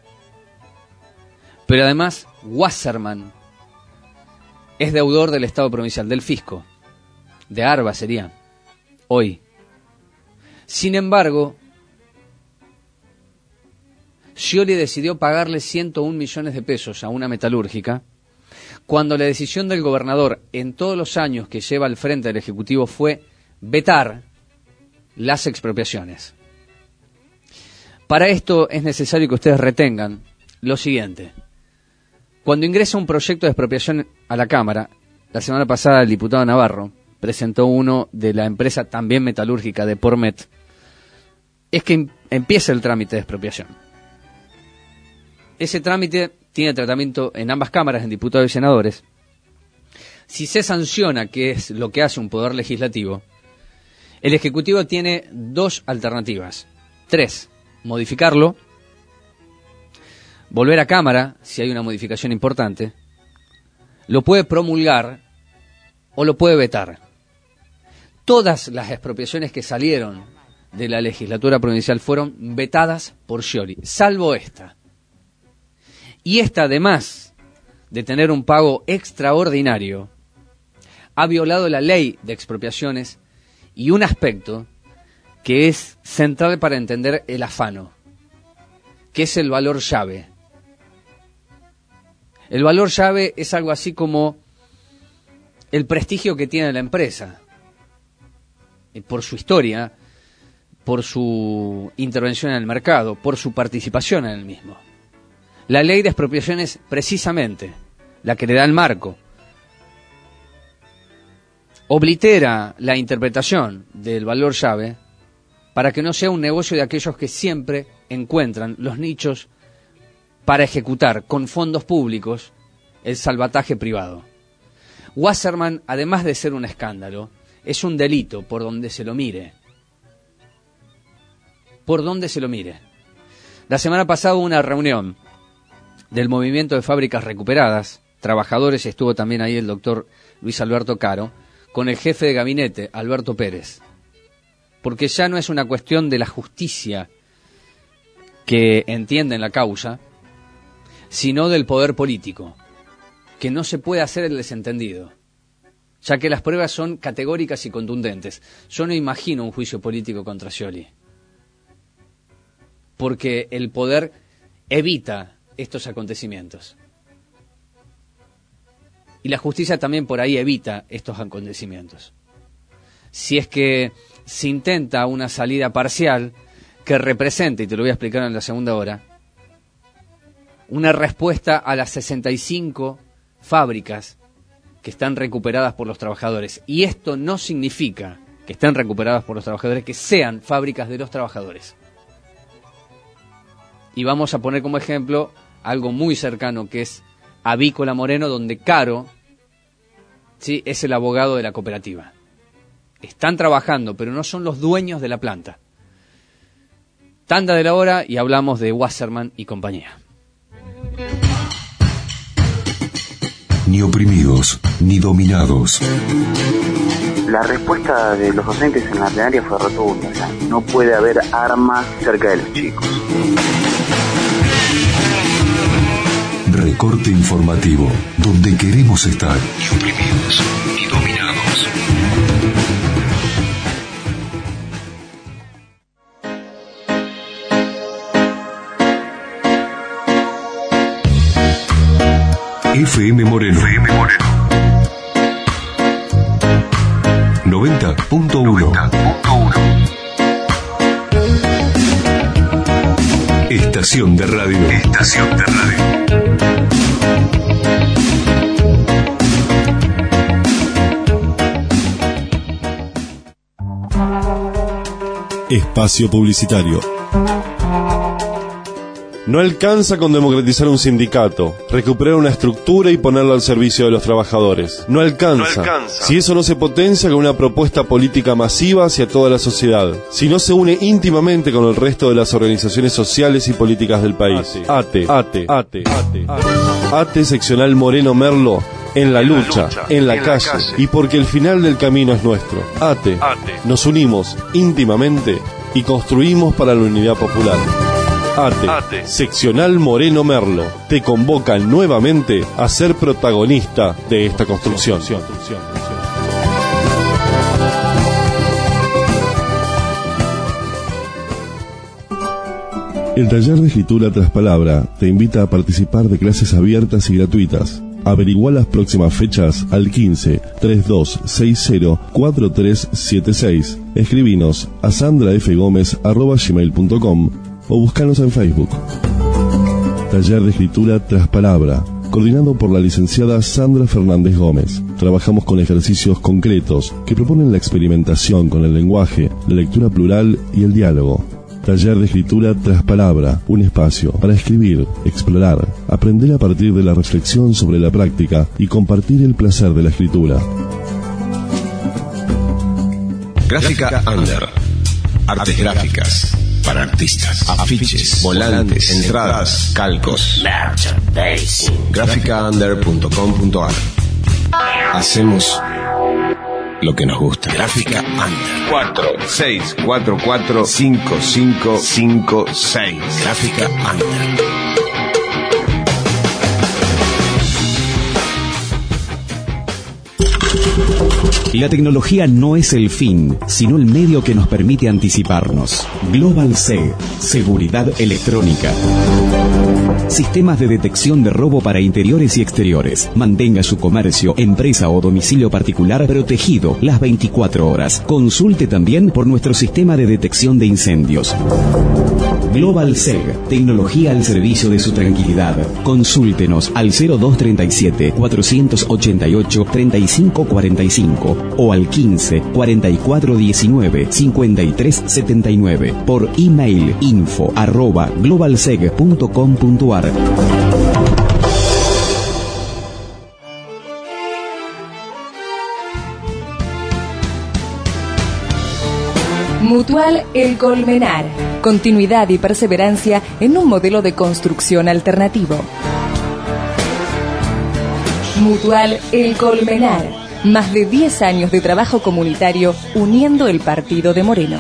Pero además, Wasserman es deudor del Estado provincial, del fisco, de ARBA sería, hoy. Sin embargo, Scioli decidió pagarle ciento un millones de pesos a una metalúrgica, cuando la decisión del gobernador en todos los años que lleva al frente del Ejecutivo fue vetar las expropiaciones. Para esto es necesario que ustedes retengan lo siguiente. Cuando ingresa un proyecto de expropiación a la Cámara, la semana pasada el diputado Navarro presentó uno de la empresa también metalúrgica de Pormet, es que em- empieza el trámite de expropiación. Ese trámite tiene tratamiento en ambas cámaras, en diputados y senadores. Si se sanciona, que es lo que hace un poder legislativo, el Ejecutivo tiene dos alternativas. Tres: modificarlo, volver a Cámara, si hay una modificación importante, lo puede promulgar o lo puede vetar. Todas las expropiaciones que salieron de la legislatura provincial fueron vetadas por Scioli, salvo esta. Y esta, además de tener un pago extraordinario, ha violado la ley de expropiaciones y un aspecto que es central para entender el afano, que es el valor llave. El valor llave es algo así como el prestigio que tiene la empresa, por su historia, por su intervención en el mercado, por su participación en el mismo. La ley de expropiación es precisamente la que le da el marco. Oblitera la interpretación del valor llave para que no sea un negocio de aquellos que siempre encuentran los nichos para ejecutar con fondos públicos el salvataje privado. Wasserman, además de ser un escándalo, es un delito por donde se lo mire. Por donde se lo mire. La semana pasada hubo una reunión del Movimiento de Fábricas Recuperadas, trabajadores, estuvo también ahí el doctor Luis Alberto Caro, con el jefe de gabinete, Alberto Pérez. Porque ya no es una cuestión de la justicia que entienden la causa, sino del poder político, que no se puede hacer el desentendido, ya que las pruebas son categóricas y contundentes. Yo no imagino un juicio político contra Scioli, porque el poder evita estos acontecimientos. Y la justicia también por ahí evita estos acontecimientos. Si es que se intenta una salida parcial que represente, y te lo voy a explicar en la segunda hora, una respuesta a las sesenta y cinco fábricas que están recuperadas por los trabajadores. Y esto no significa que estén recuperadas por los trabajadores, que sean fábricas de los trabajadores. Y vamos a poner como ejemplo algo muy cercano, que es Avícola Moreno, donde Caro, ¿sí?, es el abogado de la cooperativa. Están trabajando, pero no son los dueños de la planta. Tanda de la hora y hablamos de Wasserman y compañía. Ni oprimidos, ni dominados. La respuesta de los docentes en la plenaria fue rotunda. O sea, no puede haber armas cerca de los chicos. Recorte informativo, donde queremos estar. Ni oprimidos, ni dominados. F M Moreno. F M Moreno. noventa punto uno. Estación de radio. Estación de radio. Espacio publicitario. No alcanza con democratizar un sindicato, recuperar una estructura y ponerla al servicio de los trabajadores. No alcanza. No alcanza. Si eso no se potencia con una propuesta política masiva hacia toda la sociedad. Si no se une íntimamente con el resto de las organizaciones sociales y políticas del país. ATE, ATE, ATE, ATE, ATE seccional Moreno Merlo. En la lucha, en la calle, y porque el final del camino es nuestro. ATE, nos unimos íntimamente y construimos para la unidad popular. ATE, ATE, seccional Moreno Merlo, te convoca nuevamente a ser protagonista de esta construcción. El taller de escritura tras palabra te invita a participar de clases abiertas y gratuitas. Averigua las próximas fechas al quince, treinta y dos sesenta, cuarenta y tres setenta y seis. Escribinos a sandrafgomez arroba gmail punto com o búscanos en Facebook. Taller de escritura tras palabra, coordinado por la licenciada Sandra Fernández Gómez. Trabajamos con ejercicios concretos que proponen la experimentación con el lenguaje, la lectura plural y el diálogo. Taller de escritura tras palabra, un espacio para escribir, explorar, aprender a partir de la reflexión sobre la práctica y compartir el placer de la escritura. Gráfica Under. Artes gráficas para artistas, afiches, volantes, entradas, calcos. gráfica under punto com punto a r. Hacemos lo que nos gusta. Gráfica Under. cuatro seis cuatro cuatro cinco cinco cinco seis. Gráfica Under. La tecnología no es el fin, sino el medio que nos permite anticiparnos. Global S E G, seguridad electrónica. Sistemas de detección de robo para interiores y exteriores. Mantenga su comercio, empresa o domicilio particular protegido las veinticuatro horas. Consulte también por nuestro sistema de detección de incendios. Global S E G, tecnología al servicio de su tranquilidad. Consúltenos al cero dos treinta y siete, cuatrocientos ochenta y ocho, treinta y cinco cuarenta y cinco o al quince, cuarenta y cuatro diecinueve, cincuenta y tres setenta y nueve por email info arroba globalseg punto com punto a r. Mutual El Colmenar. Continuidad y perseverancia en un modelo de construcción alternativo. Mutual El Colmenar. Más de diez años de trabajo comunitario uniendo el partido de Moreno.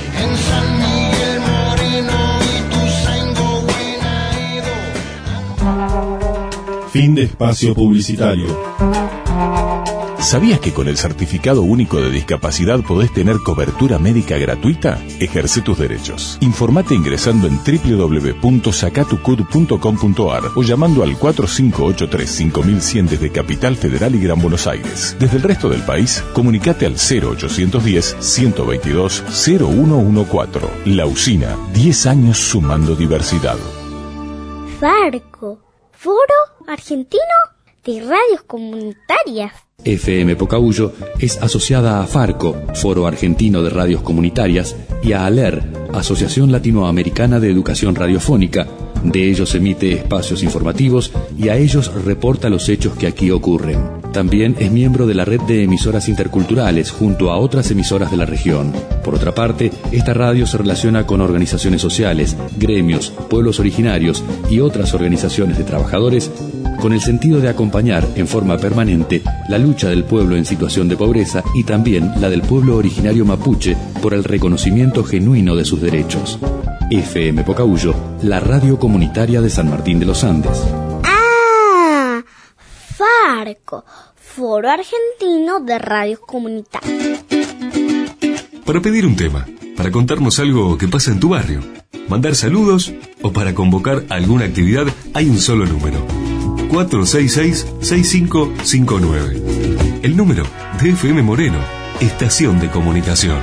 Fin de espacio publicitario. ¿Sabías que con el Certificado Único de Discapacidad podés tener cobertura médica gratuita? Ejerce tus derechos. Informate ingresando en doble u doble u doble u punto sacatucud punto com punto a r o llamando al cuatro cinco ocho tres cinco mil cien desde Capital Federal y Gran Buenos Aires. Desde el resto del país, comunicate al cero ochocientos diez, ciento veintidós, cero uno catorce. La Usina, diez años sumando diversidad. Farco, Foro Argentino de radios comunitarias. F M Pocahuyo es asociada a Farco, Foro Argentino de Radios Comunitarias, y a ALER, Asociación Latinoamericana de Educación Radiofónica. De ellos emite espacios informativos y a ellos reporta los hechos que aquí ocurren. También es miembro de la red de emisoras interculturales junto a otras emisoras de la región. Por otra parte, esta radio se relaciona con organizaciones sociales, gremios, pueblos originarios y otras organizaciones de trabajadores con el sentido de acompañar en forma permanente la lucha del pueblo en situación de pobreza y también la del pueblo originario mapuche por el reconocimiento genuino de sus derechos. F M Pocahuyo, la radio comunitaria de San Martín de los Andes. ¡Ah! Farco, Foro Argentino de Radios Comunitarias. Para pedir un tema, para contarnos algo que pasa en tu barrio, mandar saludos o para convocar alguna actividad, hay un solo número: cuatro seis seis, seis cinco cinco nueve. El número de F M Moreno, estación de comunicación.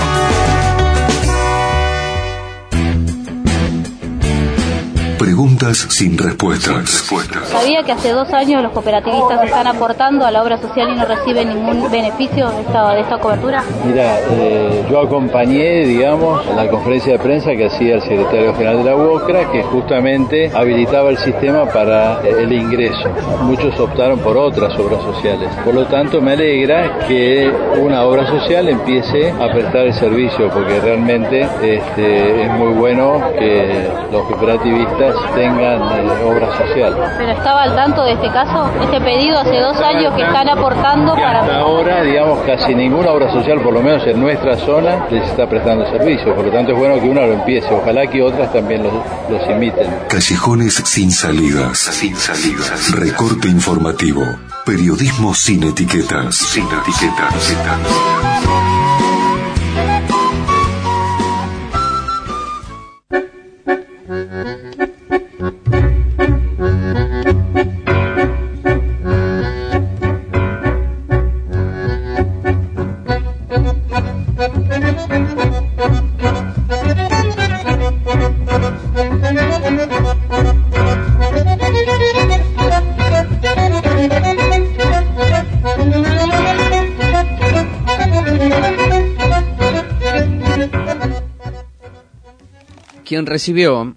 Preguntas sin respuestas. ¿Sabía que hace dos años los cooperativistas están aportando a la obra social y no reciben ningún beneficio de esta, de esta cobertura? Mira, eh, yo acompañé, digamos, la conferencia de prensa que hacía el secretario general de la UOCRA, que justamente habilitaba el sistema para el ingreso. Muchos optaron por otras obras sociales. Por lo tanto, me alegra que una obra social empiece a prestar el servicio, porque realmente este, es muy bueno que los cooperativistas tengan eh, obra social. ¿Pero estaba al tanto de este caso? Este pedido hace dos años que están aportando para... Hasta ahora, digamos, casi ninguna obra social, por lo menos en nuestra zona, les está prestando servicio. Por lo tanto, es bueno que una lo empiece. Ojalá que otras también los, los imiten. Callejones sin salidas. Sin salidas. Recorte informativo. Periodismo sin etiquetas. Sin etiquetas. Quien recibió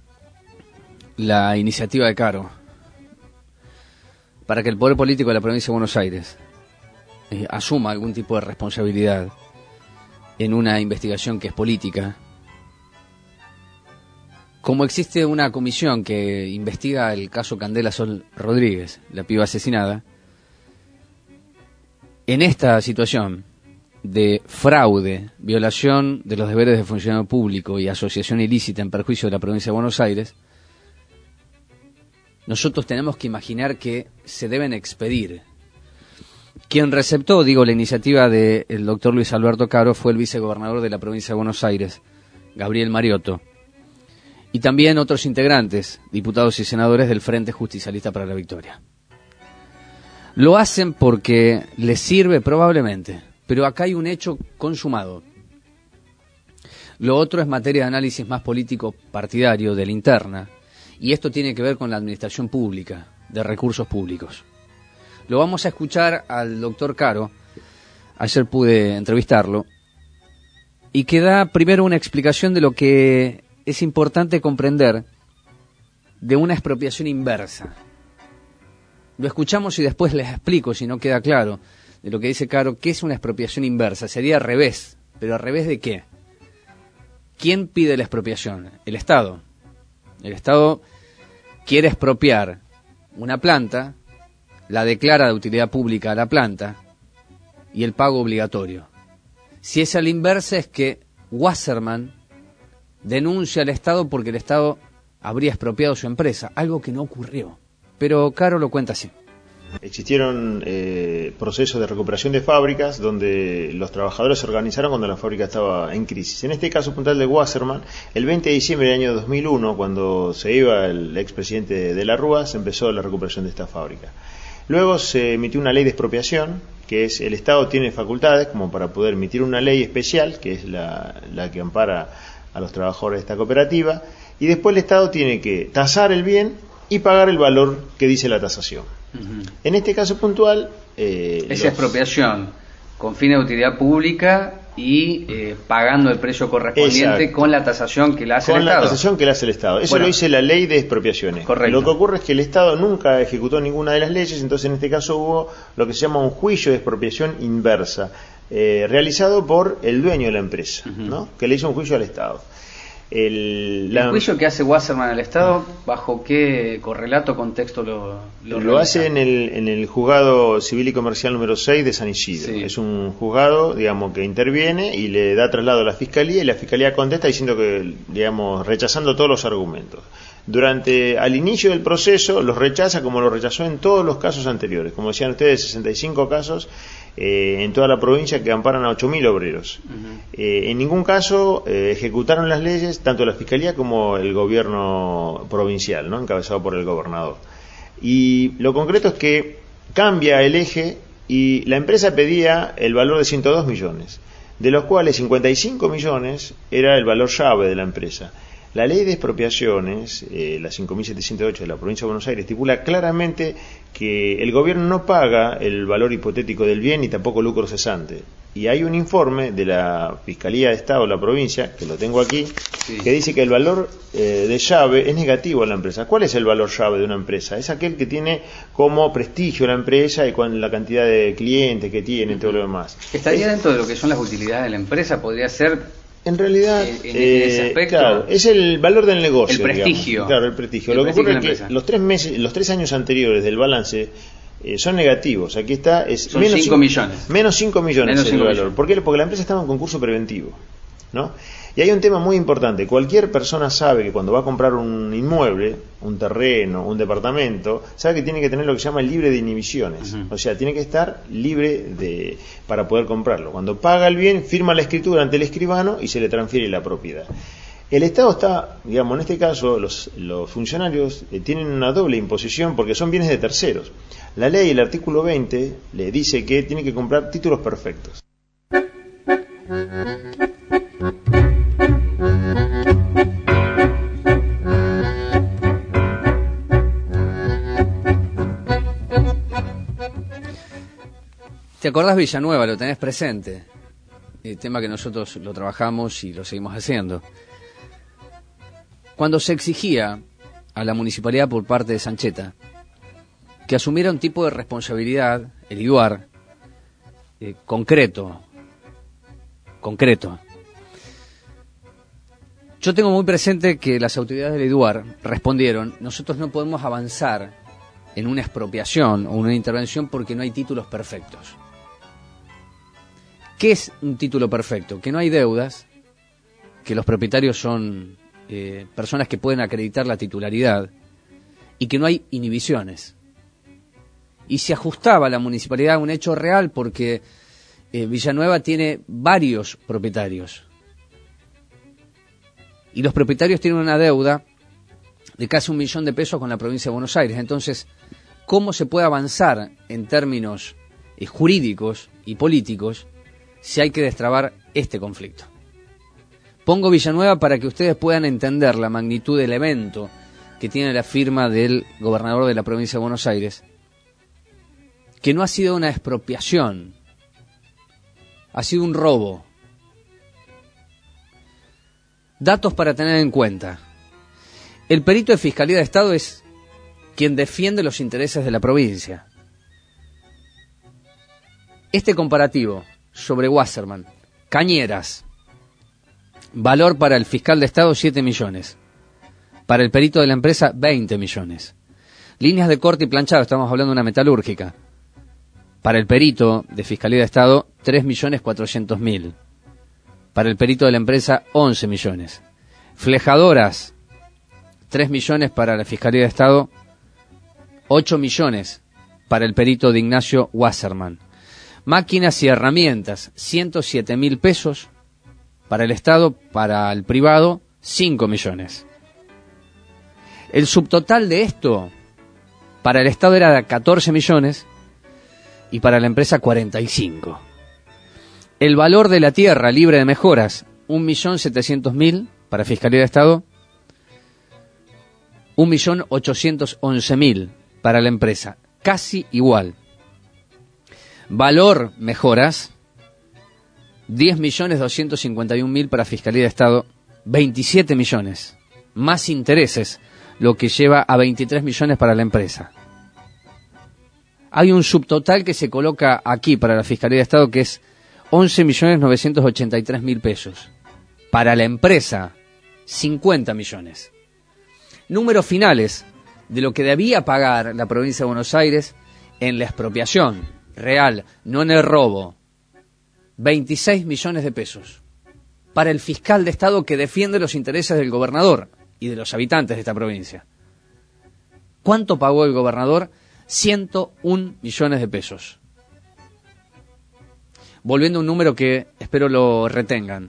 la iniciativa de Caro para que el poder político de la provincia de Buenos Aires eh, asuma algún tipo de responsabilidad en una investigación que es política, como existe una comisión que investiga el caso Candela Sol Rodríguez, la piba asesinada, en esta situación de fraude, violación de los deberes de funcionario público y asociación ilícita en perjuicio de la provincia de Buenos Aires, nosotros tenemos que imaginar que se deben expedir. Quien receptó, digo, la iniciativa del doctor Luis Alberto Caro fue el vicegobernador de la provincia de Buenos Aires, Gabriel Mariotto, y también otros integrantes, diputados y senadores del Frente Justicialista para la Victoria. Lo hacen porque les sirve probablemente, pero acá hay un hecho consumado. Lo otro es materia de análisis más político partidario, de la interna, y esto tiene que ver con la administración pública, de recursos públicos. Lo vamos a escuchar al doctor Caro, ayer pude entrevistarlo, y que da primero una explicación de lo que es importante comprender de una expropiación inversa. Lo escuchamos y después les explico, si no queda claro, de lo que dice Caro, ¿qué es una expropiación inversa? Sería al revés, pero ¿al revés de qué? ¿Quién pide la expropiación? El Estado. El Estado quiere expropiar una planta, la declara de utilidad pública a la planta y el pago obligatorio. Si es a la inversa, es que Wasserman denuncia al Estado porque el Estado habría expropiado su empresa, algo que no ocurrió. Pero Caro lo cuenta así. Existieron eh, procesos de recuperación de fábricas donde los trabajadores se organizaron cuando la fábrica estaba en crisis. En este caso puntual de Wasserman, el veinte de diciembre del año dos mil uno, cuando se iba el expresidente de la Rúa, se empezó la recuperación de esta fábrica. Luego se emitió una ley de expropiación, que es el Estado tiene facultades como para poder emitir una ley especial, que es la, la que ampara a los trabajadores de esta cooperativa, y después el Estado tiene que tasar el bien y pagar el valor que dice la tasación. Uh-huh. En este caso puntual... Eh, Esa los... expropiación con fines de utilidad pública y eh, pagando el precio correspondiente. Exacto. Con la tasación que la hace con el la Estado. tasación que la hace el Estado. Eso bueno, lo dice la ley de expropiaciones. Correcto. Lo que ocurre es que el Estado nunca ejecutó ninguna de las leyes, entonces en este caso hubo lo que se llama un juicio de expropiación inversa, eh, realizado por el dueño de la empresa, uh-huh. ¿no? Que le hizo un juicio al Estado. El, la... ¿El juicio que hace Wasserman al Estado, bajo qué correlato, contexto lo Lo, lo hace en el, en el juzgado civil y comercial número seis de San Isidro. Sí. Es un juzgado, digamos, que interviene y le da traslado a la Fiscalía, y la Fiscalía contesta diciendo que, digamos, rechazando todos los argumentos. Durante, al inicio del proceso, los rechaza como lo rechazó en todos los casos anteriores. Como decían ustedes, sesenta y cinco casos eh, en toda la provincia que amparan a ocho mil obreros. Uh-huh. Eh, en ningún caso eh, ejecutaron las leyes, tanto la Fiscalía como el gobierno provincial, ¿no? Encabezado por el gobernador. Y lo concreto es que cambia el eje y la empresa pedía el valor de ciento dos millones, de los cuales cincuenta y cinco millones era el valor llave de la empresa. La ley de expropiaciones, eh, la cinco mil setecientos ocho de la provincia de Buenos Aires, estipula claramente que el gobierno no paga el valor hipotético del bien ni tampoco lucro cesante. Y hay un informe de la Fiscalía de Estado de la provincia, que lo tengo aquí, sí. que dice que el valor eh, de llave es negativo en la empresa. ¿Cuál es el valor llave de una empresa? Es aquel que tiene como prestigio la empresa y con la cantidad de clientes que tiene y todo lo demás. ¿Estaría dentro de lo que son las utilidades de la empresa? ¿Podría ser...? En realidad, en, en ese aspecto, eh, claro, es el valor del negocio. El prestigio. Digamos. Claro, el prestigio. El Lo que prestigio ocurre es que los tres meses, los tres años anteriores del balance eh, son negativos. Aquí está, es son menos cinco millones. Menos cinco millones menos el cinco valor. Millones. ¿Por qué? Porque la empresa estaba en concurso preventivo, ¿no? Y hay un tema muy importante. Cualquier persona sabe que cuando va a comprar un inmueble, un terreno, un departamento, sabe que tiene que tener lo que se llama el libre de inhibiciones. Uh-huh. O sea, tiene que estar libre de para poder comprarlo. Cuando paga el bien, firma la escritura ante el escribano y se le transfiere la propiedad. El Estado está, digamos, en este caso, los, los funcionarios eh, tienen una doble imposición porque son bienes de terceros. La ley, el artículo veinte, le dice que tiene que comprar títulos perfectos. ¿Te acordás Villanueva? Lo tenés presente. El tema que nosotros lo trabajamos y lo seguimos haciendo. Cuando se exigía a la municipalidad por parte de Sancheta que asumiera un tipo de responsabilidad, el I D U A R, eh, concreto, concreto. Yo tengo muy presente que las autoridades del I D U A R respondieron: nosotros no podemos avanzar en una expropiación o una intervención porque no hay títulos perfectos. ¿Qué es un título perfecto? Que no hay deudas, que los propietarios son eh, personas que pueden acreditar la titularidad y que no hay inhibiciones. Y se ajustaba la municipalidad a un hecho real porque eh, Villanueva tiene varios propietarios. Y los propietarios tienen una deuda de casi un millón de pesos con la provincia de Buenos Aires. Entonces, ¿cómo se puede avanzar en términos eh, jurídicos y políticos si hay que destrabar este conflicto? Pongo Villanueva para que ustedes puedan entender la magnitud del evento que tiene la firma del gobernador de la provincia de Buenos Aires, que no ha sido una expropiación, ha sido un robo. Datos para tener en cuenta. El perito de Fiscalía de Estado es quien defiende los intereses de la provincia. Este comparativo sobre Wasserman, Cañeras, valor para el fiscal de Estado siete millones, para el perito de la empresa veinte millones. Líneas de corte y planchado, estamos hablando de una metalúrgica, para el perito de Fiscalía de Estado tres millones cuatrocientos mil, para el perito de la empresa once millones. Flejadoras, tres millones para la Fiscalía de Estado, ocho millones para el perito de Ignacio Wasserman. Máquinas y herramientas, ciento siete mil pesos para el Estado, para el privado, cinco millones. El subtotal de esto, para el Estado era de catorce millones y para la empresa cuarenta y cinco. El valor de la tierra libre de mejoras, un millón setecientos mil para Fiscalía de Estado, un millón ochocientos once mil para la empresa. casi igual. Valor mejoras, diez millones doscientos cincuenta y un mil para Fiscalía de Estado, veintisiete millones, más intereses, lo que lleva a veintitrés millones para la empresa. Hay un subtotal que se coloca aquí para la Fiscalía de Estado que es once millones novecientos ochenta y tres mil pesos. Para la empresa, cincuenta millones. Números finales de lo que debía pagar la provincia de Buenos Aires en la expropiación real, no en el robo. veintiséis millones de pesos. Para el fiscal de Estado que defiende los intereses del gobernador y de los habitantes de esta provincia. ¿Cuánto pagó el gobernador? ciento un millones de pesos. Volviendo a un número que espero lo retengan.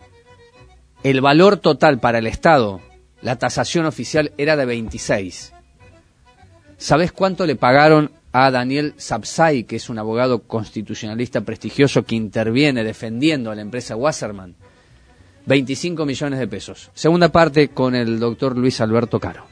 El valor total para el Estado, la tasación oficial, era de veintiséis. ¿Sabés cuánto le pagaron a Daniel Sapsay, que es un abogado constitucionalista prestigioso que interviene defendiendo a la empresa Wasserman? veinticinco millones de pesos. Segunda parte con el doctor Luis Alberto Caro.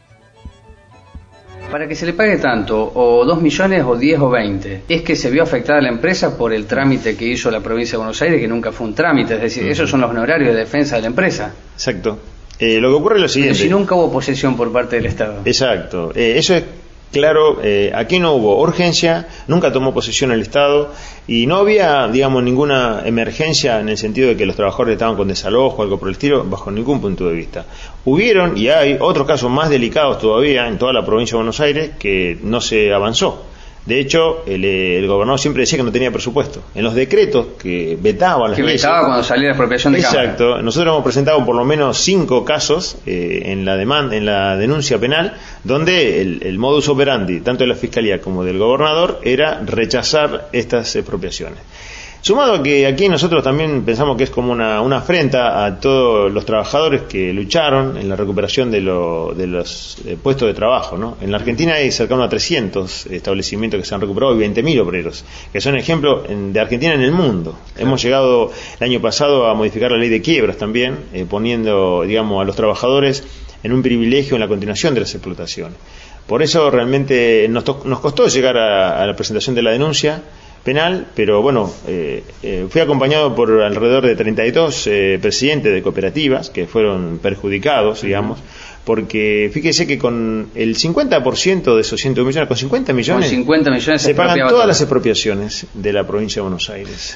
Para que se le pague tanto, o dos millones, o diez, o veinte, es que se vio afectada la empresa por el trámite que hizo la provincia de Buenos Aires, que nunca fue un trámite, es decir, uh-huh. esos son los honorarios de defensa de la empresa. Exacto. Eh, lo que ocurre es lo siguiente. Pero si nunca hubo posesión por parte del Estado. Exacto. Eh, eso es claro. Eh, aquí no hubo urgencia, nunca tomó posesión el Estado y no había, digamos, ninguna emergencia en el sentido de que los trabajadores estaban con desalojo o algo por el estilo, bajo ningún punto de vista. Hubieron y hay otros casos más delicados todavía en toda la provincia de Buenos Aires que no se avanzó. De hecho, el, el gobernador siempre decía que no tenía presupuesto. En los decretos que vetaban las que leyes... Que vetaba cuando salía la expropiación de cámara. Exacto. Nosotros hemos presentado por lo menos cinco casos eh, en la demanda, en la denuncia penal, donde el, el modus operandi, tanto de la Fiscalía como del gobernador, era rechazar estas expropiaciones. Sumado a que aquí nosotros también pensamos que es como una, una afrenta a todos los trabajadores que lucharon en la recuperación de, lo, de los eh, puestos de trabajo, ¿no? En la Argentina hay cercano a trescientos establecimientos que se han recuperado y veinte mil obreros, que son ejemplo en, de Argentina en el mundo. Claro. Hemos llegado el año pasado a modificar la ley de quiebras también, eh, poniendo, digamos, a los trabajadores en un privilegio en la continuación de las explotaciones. Por eso realmente nos, to- nos costó llegar a, a la presentación de la denuncia penal, pero bueno, eh, eh, fui acompañado por alrededor de treinta y dos eh, presidentes de cooperativas que fueron perjudicados, digamos, porque fíjese que con el cincuenta por ciento de esos ciento millones, con cincuenta millones, con cincuenta millones se pagan todas todo. las expropiaciones de la provincia de Buenos Aires.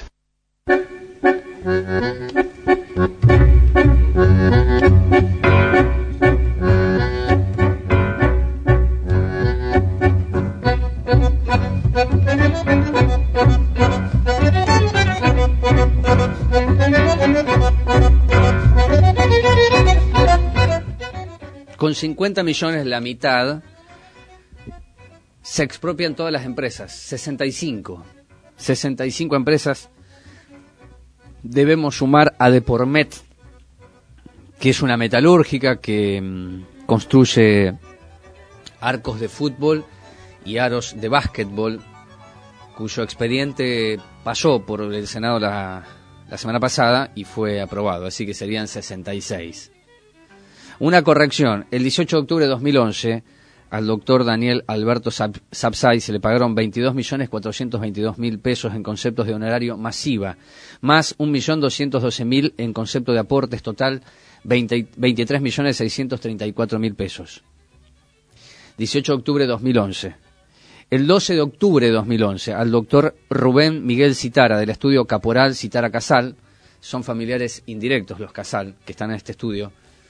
Con cincuenta millones, la mitad, se expropian todas las empresas, sesenta y cinco. sesenta y cinco empresas. Debemos sumar a Depormet, que es una metalúrgica que mmm, construye arcos de fútbol y aros de básquetbol, cuyo expediente pasó por el Senado la, la semana pasada y fue aprobado, así que serían sesenta y seis. Una corrección, el dieciocho de octubre de dos mil once al doctor Daniel Alberto Sapsay se le pagaron veintidós millones cuatrocientos veintidós mil pesos en conceptos de honorario masiva, más un millón doscientos doce mil en concepto de aportes, total veinte, veintitrés millones seiscientos treinta y cuatro mil pesos. dieciocho de octubre de dos mil once. El doce de octubre de dos mil once al doctor Rubén Miguel Citara del estudio Caporal Citara Casal, son familiares indirectos los Casal que están en este estudio,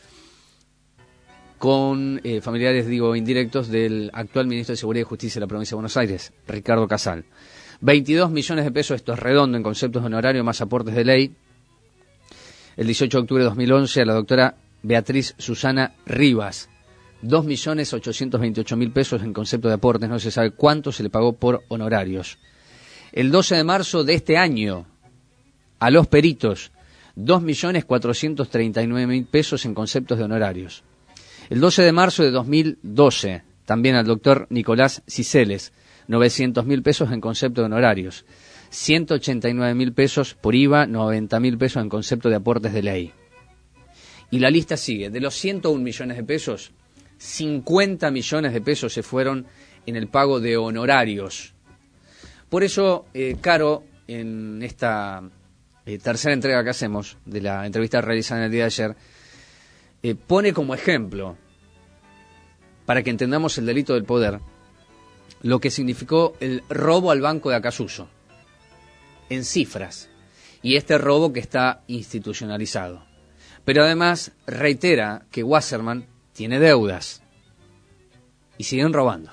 con eh, familiares, digo, indirectos del actual ministro de Seguridad y Justicia de la provincia de Buenos Aires, Ricardo Casal. veintidós millones de pesos, esto es redondo en conceptos de honorario más aportes de ley. El dieciocho de octubre de dos mil once a la doctora Beatriz Susana Rivas, dos millones ochocientos veintiocho mil pesos en concepto de aportes, no se sabe cuánto se le pagó por honorarios. El doce de marzo de este año, a los peritos, dos millones cuatrocientos treinta y nueve mil pesos en conceptos de honorarios. El doce de marzo de dos mil doce, también al doctor Nicolás Ciceles, novecientos mil pesos en concepto de honorarios, ciento ochenta y nueve mil pesos por I V A, noventa mil pesos en concepto de aportes de ley. Y la lista sigue, de los ciento un millones de pesos, cincuenta millones de pesos se fueron en el pago de honorarios. Por eso, eh, Caro, en esta eh, tercera entrega que hacemos de la entrevista realizada en el día de ayer, eh, pone como ejemplo, para que entendamos el delito del poder, lo que significó el robo al Banco de Acasuso, en cifras, y este robo que está institucionalizado. Pero además reitera que Wasserman tiene deudas, y siguen robando.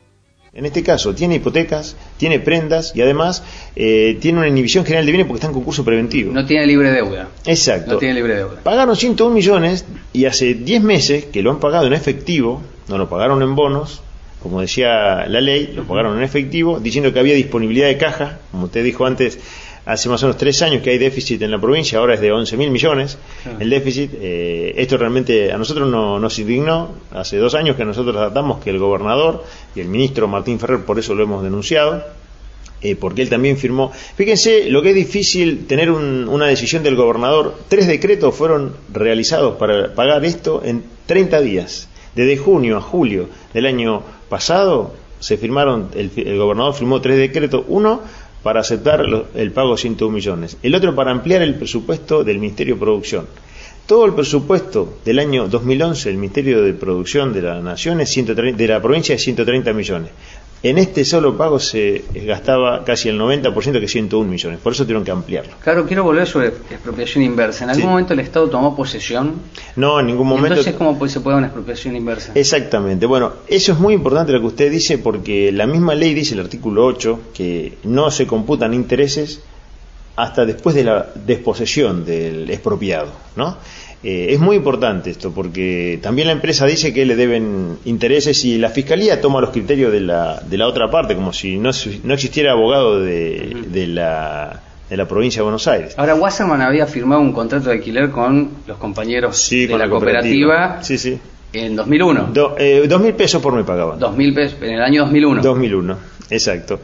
En este caso tiene hipotecas, tiene prendas y además eh, tiene una inhibición general de bienes porque está en concurso preventivo. No tiene libre deuda. Exacto. No tiene libre deuda. Pagaron ciento un millones y hace diez meses que lo han pagado en efectivo, no lo pagaron en bonos, como decía la ley, lo pagaron en efectivo, diciendo que había disponibilidad de caja, como usted dijo antes, hace más o menos tres años que hay déficit en la provincia, ahora es de once mil millones el déficit. Eh, esto realmente a nosotros no, nos indignó. Hace dos años que nosotros tratamos que el gobernador y el ministro Martín Ferrer, por eso lo hemos denunciado, eh, porque él también firmó. Fíjense lo que es difícil tener un, una decisión del gobernador. Tres decretos fueron realizados para pagar esto en treinta días. Desde junio a julio del año pasado se firmaron, el, el gobernador firmó tres decretos, uno para aceptar lo, el pago de ciento un millones, el otro para ampliar el presupuesto del Ministerio de Producción. Todo el presupuesto del año dos mil once del Ministerio de Producción de la Nación es ciento treinta, de la provincia es ciento treinta millones. En este solo pago se gastaba casi el noventa por ciento, que es ciento un millones, por eso tuvieron que ampliarlo. Claro, quiero volver sobre expropiación inversa. ¿En algún sí. momento el Estado tomó posesión? No, en ningún momento. Entonces, ¿cómo se puede dar una expropiación inversa? Exactamente. Bueno, eso es muy importante lo que usted dice, porque la misma ley dice, el artículo ocho, que no se computan intereses hasta después de la desposesión del expropiado, ¿no? Eh, es muy importante esto, porque también la empresa dice que le deben intereses y la Fiscalía toma los criterios de la, de la otra parte, como si no, no existiera abogado de, de, la, de la provincia de Buenos Aires. Ahora, Wasserman había firmado un contrato de alquiler con los compañeros sí, de con la, la cooperativa, cooperativa sí, sí. en dos mil uno. Do, eh, dos mil pesos por mes pagaban. Dos mil pesos, en el año dos mil uno. dos mil uno, exacto.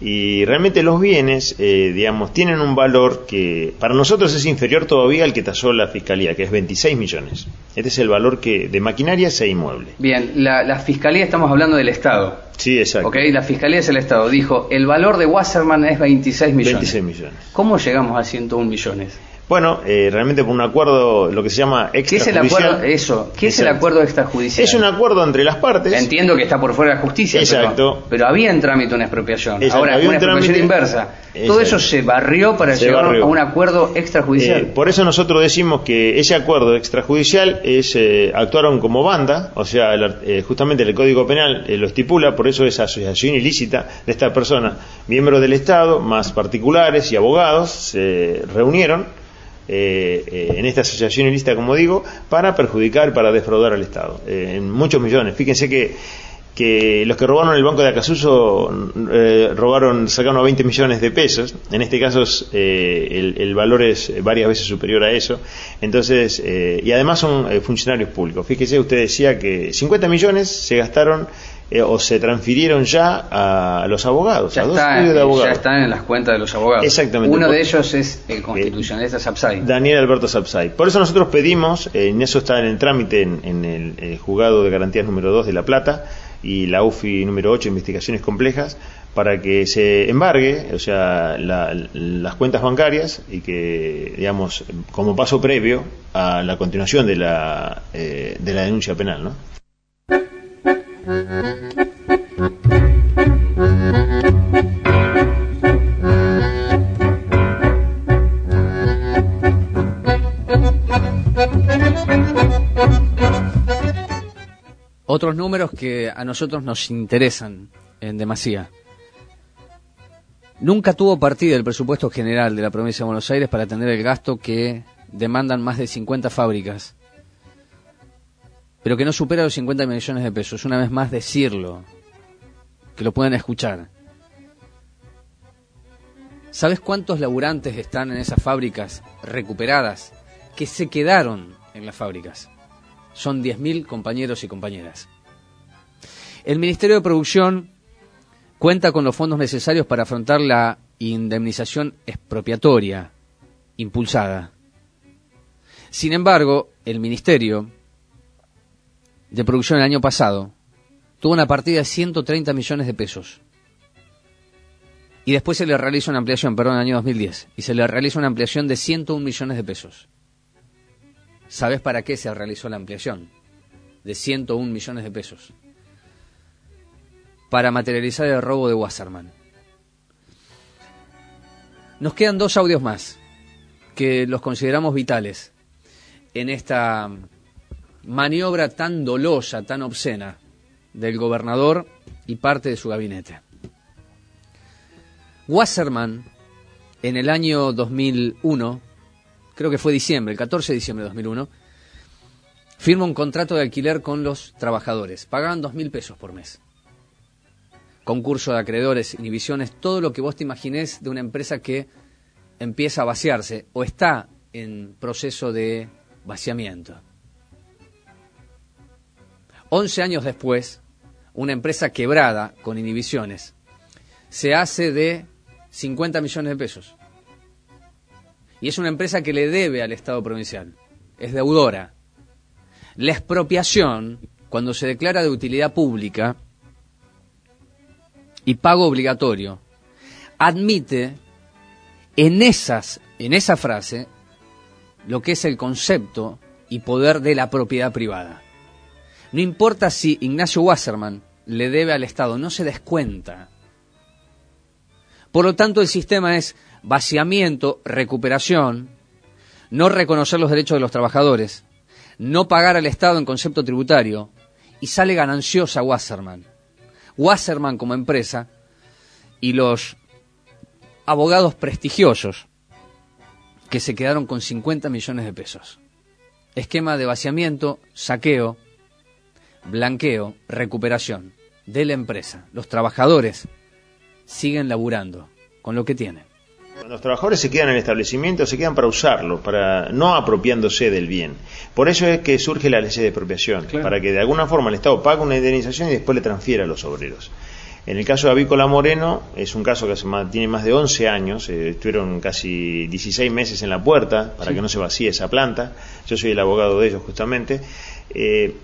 Y realmente los bienes, eh, digamos, tienen un valor que para nosotros es inferior todavía al que tasó la Fiscalía, que es veintiséis millones. Este es el valor que de maquinarias e inmueble. Bien, la, la Fiscalía, estamos hablando del Estado. Sí, exacto. Ok, la Fiscalía es el Estado. Dijo, el valor de Wasserman es veintiséis millones. veintiséis millones. ¿Cómo llegamos a ciento un millones? Bueno, eh, realmente por un acuerdo, lo que se llama extrajudicial. ¿Qué es el acuerdo? Eso, ¿qué es el acuerdo extrajudicial? Es un acuerdo entre las partes. Entiendo que está por fuera de la justicia. Exacto. Pero, pero había en trámite una expropiación. Exacto, ahora, una expropiación trámite, inversa. Exacto. Todo eso se barrió para se llegar barrió. a un acuerdo extrajudicial. Eh, por eso nosotros decimos que ese acuerdo extrajudicial es eh, actuaron como banda, o sea, el, eh, justamente el Código Penal eh, lo estipula, por eso es asociación ilícita de esta persona. Miembros del Estado, más particulares y abogados, se reunieron Eh, eh, en esta asociación ilícita, como digo, para perjudicar, para defraudar al Estado, eh, en muchos millones. Fíjense que, que los que robaron el Banco de Acasuso eh, robaron, sacaron a veinte millones de pesos. En este caso eh, el, el valor es varias veces superior a eso. Entonces, eh, y además son eh, funcionarios públicos. Fíjese, usted decía que cincuenta millones se gastaron Eh, o se transfirieron ya a los abogados, ya a dos está, estudios de abogados. Ya están en las cuentas de los abogados. Exactamente. Uno Por, de ellos es el constitucionalista Sapsay. Daniel Alberto Sapsay. Por eso nosotros pedimos, eh, en eso está en el trámite en, en el, el juzgado de garantías número dos de La Plata y la U F I número ocho, investigaciones complejas, para que se embargue, o sea, la, las cuentas bancarias y que, digamos, como paso previo a la continuación de la, eh, de la denuncia penal, ¿no? Otros números que a nosotros nos interesan en demasía. Nunca tuvo partida el presupuesto general de la provincia de Buenos Aires para atender el gasto que demandan más de cincuenta fábricas, pero que no supera los cincuenta millones de pesos. Una vez más decirlo, que lo puedan escuchar. ¿Sabes cuántos laburantes están en esas fábricas recuperadas que se quedaron en las fábricas? Son diez mil compañeros y compañeras. El Ministerio de Producción cuenta con los fondos necesarios para afrontar la indemnización expropiatoria impulsada. Sin embargo, el Ministerio de Producción el año pasado tuvo una partida de ciento treinta millones de pesos. Y después se le realiza una ampliación, perdón, en el año dos mil diez, y se le realiza una ampliación de ciento un millones de pesos. ¿Sabes para qué se realizó la ampliación? De ciento un millones de pesos. Para materializar el robo de Wasserman. Nos quedan dos audios más, que los consideramos vitales en esta maniobra tan dolosa, tan obscena del gobernador y parte de su gabinete. Wasserman, en el año dos mil uno, creo que fue diciembre, el catorce de diciembre de dos mil uno, firma un contrato de alquiler con los trabajadores. Pagaban dos mil pesos por mes. Concurso de acreedores, inhibiciones, todo lo que vos te imaginés de una empresa que empieza a vaciarse o está en proceso de vaciamiento. Once años después, una empresa quebrada con inhibiciones se hace de cincuenta millones de pesos. Y es una empresa que le debe al Estado provincial. Es deudora. La expropiación, cuando se declara de utilidad pública y pago obligatorio, admite en, esas, en esa frase lo que es el concepto y poder de la propiedad privada. No importa si Ignacio Wasserman le debe al Estado, no se descuenta. Por lo tanto, el sistema es vaciamiento, recuperación, no reconocer los derechos de los trabajadores, no pagar al Estado en concepto tributario, y sale gananciosa Wasserman. Wasserman como empresa y los abogados prestigiosos que se quedaron con cincuenta millones de pesos. Esquema de vaciamiento, saqueo, blanqueo, recuperación de la empresa. Los trabajadores siguen laburando con lo que tienen. Cuando los trabajadores se quedan en el establecimiento, se quedan para usarlo, para no apropiándose del bien. Por eso es que surge la ley de expropiación, claro, para que de alguna forma el Estado pague una indemnización y después le transfiera a los obreros. En el caso de Avícola Moreno, es un caso que tiene más de once años, eh, estuvieron casi dieciséis meses en la puerta para sí. que no se vacíe esa planta. Yo soy el abogado de ellos justamente. Eh,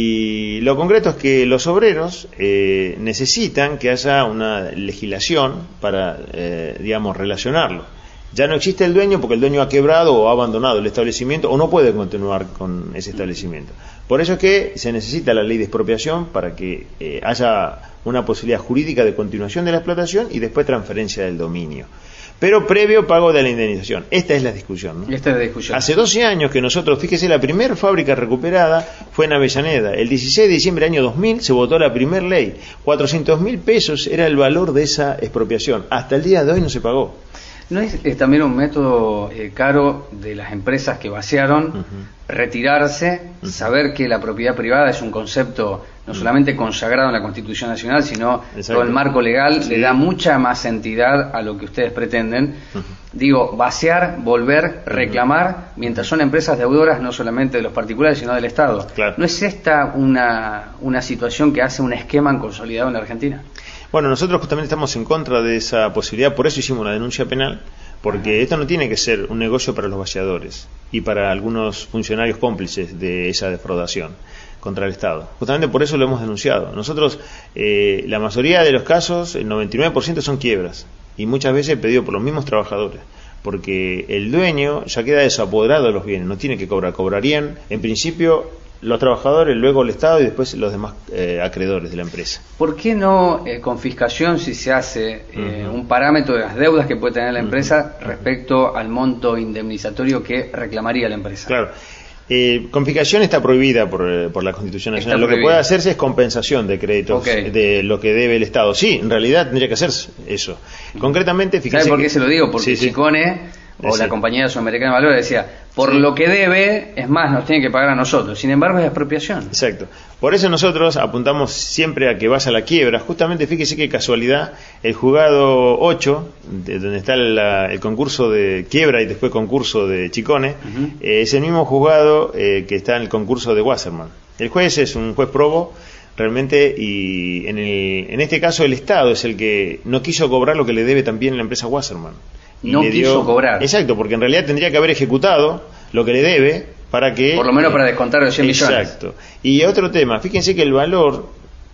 Y lo concreto es que los obreros eh, necesitan que haya una legislación para, eh, digamos, relacionarlo. Ya no existe el dueño porque el dueño ha quebrado o ha abandonado el establecimiento o no puede continuar con ese establecimiento. Por eso es que se necesita la ley de expropiación para que eh, haya una posibilidad jurídica de continuación de la explotación y después transferencia del dominio. Pero previo pago de la indemnización. Esta es la discusión, ¿no? Esta es la discusión. Hace doce años que nosotros, fíjese, la primera fábrica recuperada fue en Avellaneda. El dieciséis de diciembre del año dos mil se votó la primera ley. cuatrocientos mil pesos era el valor de esa expropiación. Hasta el día de hoy no se pagó. ¿No es, es también un método eh, caro de las empresas que vaciaron, uh-huh. retirarse, uh-huh. saber que la propiedad privada es un concepto no solamente consagrado en la Constitución Nacional, sino Exacto. todo el marco legal, sí. le da mucha más entidad a lo que ustedes pretenden? Uh-huh. Digo, vaciar, volver, reclamar, uh-huh. mientras son empresas deudoras no solamente de los particulares, sino del Estado. Claro. ¿No es esta una, una situación que hace un esquema consolidado en la Argentina? Bueno, nosotros justamente estamos en contra de esa posibilidad, por eso hicimos una denuncia penal, porque esto no tiene que ser un negocio para los vaciadores y para algunos funcionarios cómplices de esa defraudación contra el Estado. Justamente por eso lo hemos denunciado. Nosotros, eh, la mayoría de los casos, el noventa y nueve por ciento son quiebras, y muchas veces pedido por los mismos trabajadores, porque el dueño ya queda desapoderado de los bienes, no tiene que cobrar, cobrarían en principio los trabajadores, luego el Estado y después los demás eh, acreedores de la empresa. ¿Por qué no eh, confiscación si se hace eh, uh-huh. un parámetro de las deudas que puede tener la empresa uh-huh. respecto al monto indemnizatorio que reclamaría la empresa? Claro. Eh, confiscación está prohibida por, por la Constitución Nacional. Lo que puede hacerse es compensación de créditos okay. de lo que debe el Estado. Sí, en realidad tendría que hacerse eso. Concretamente, fíjese. ¿Sabe por qué que... se lo digo? Porque sí, Chicone sí. o sí. la compañía sudamericana de valores decía, por sí. lo que debe, es más, nos tiene que pagar a nosotros. Sin embargo, es expropiación. Exacto. Por eso nosotros apuntamos siempre a que vaya a la quiebra. Justamente, fíjese qué casualidad, el juzgado ocho, de donde está la, el concurso de quiebra y después concurso de Chicone, uh-huh. eh, es el mismo juzgado eh, que está en el concurso de Wasserman. El juez es un juez probo, realmente, y en, el, en este caso el Estado es el que no quiso cobrar lo que le debe también la empresa Wasserman. Y no quiso dio, cobrar. Exacto, porque en realidad tendría que haber ejecutado lo que le debe para que... Por lo menos para descontar los cien millones. Exacto. Y otro tema, fíjense que el valor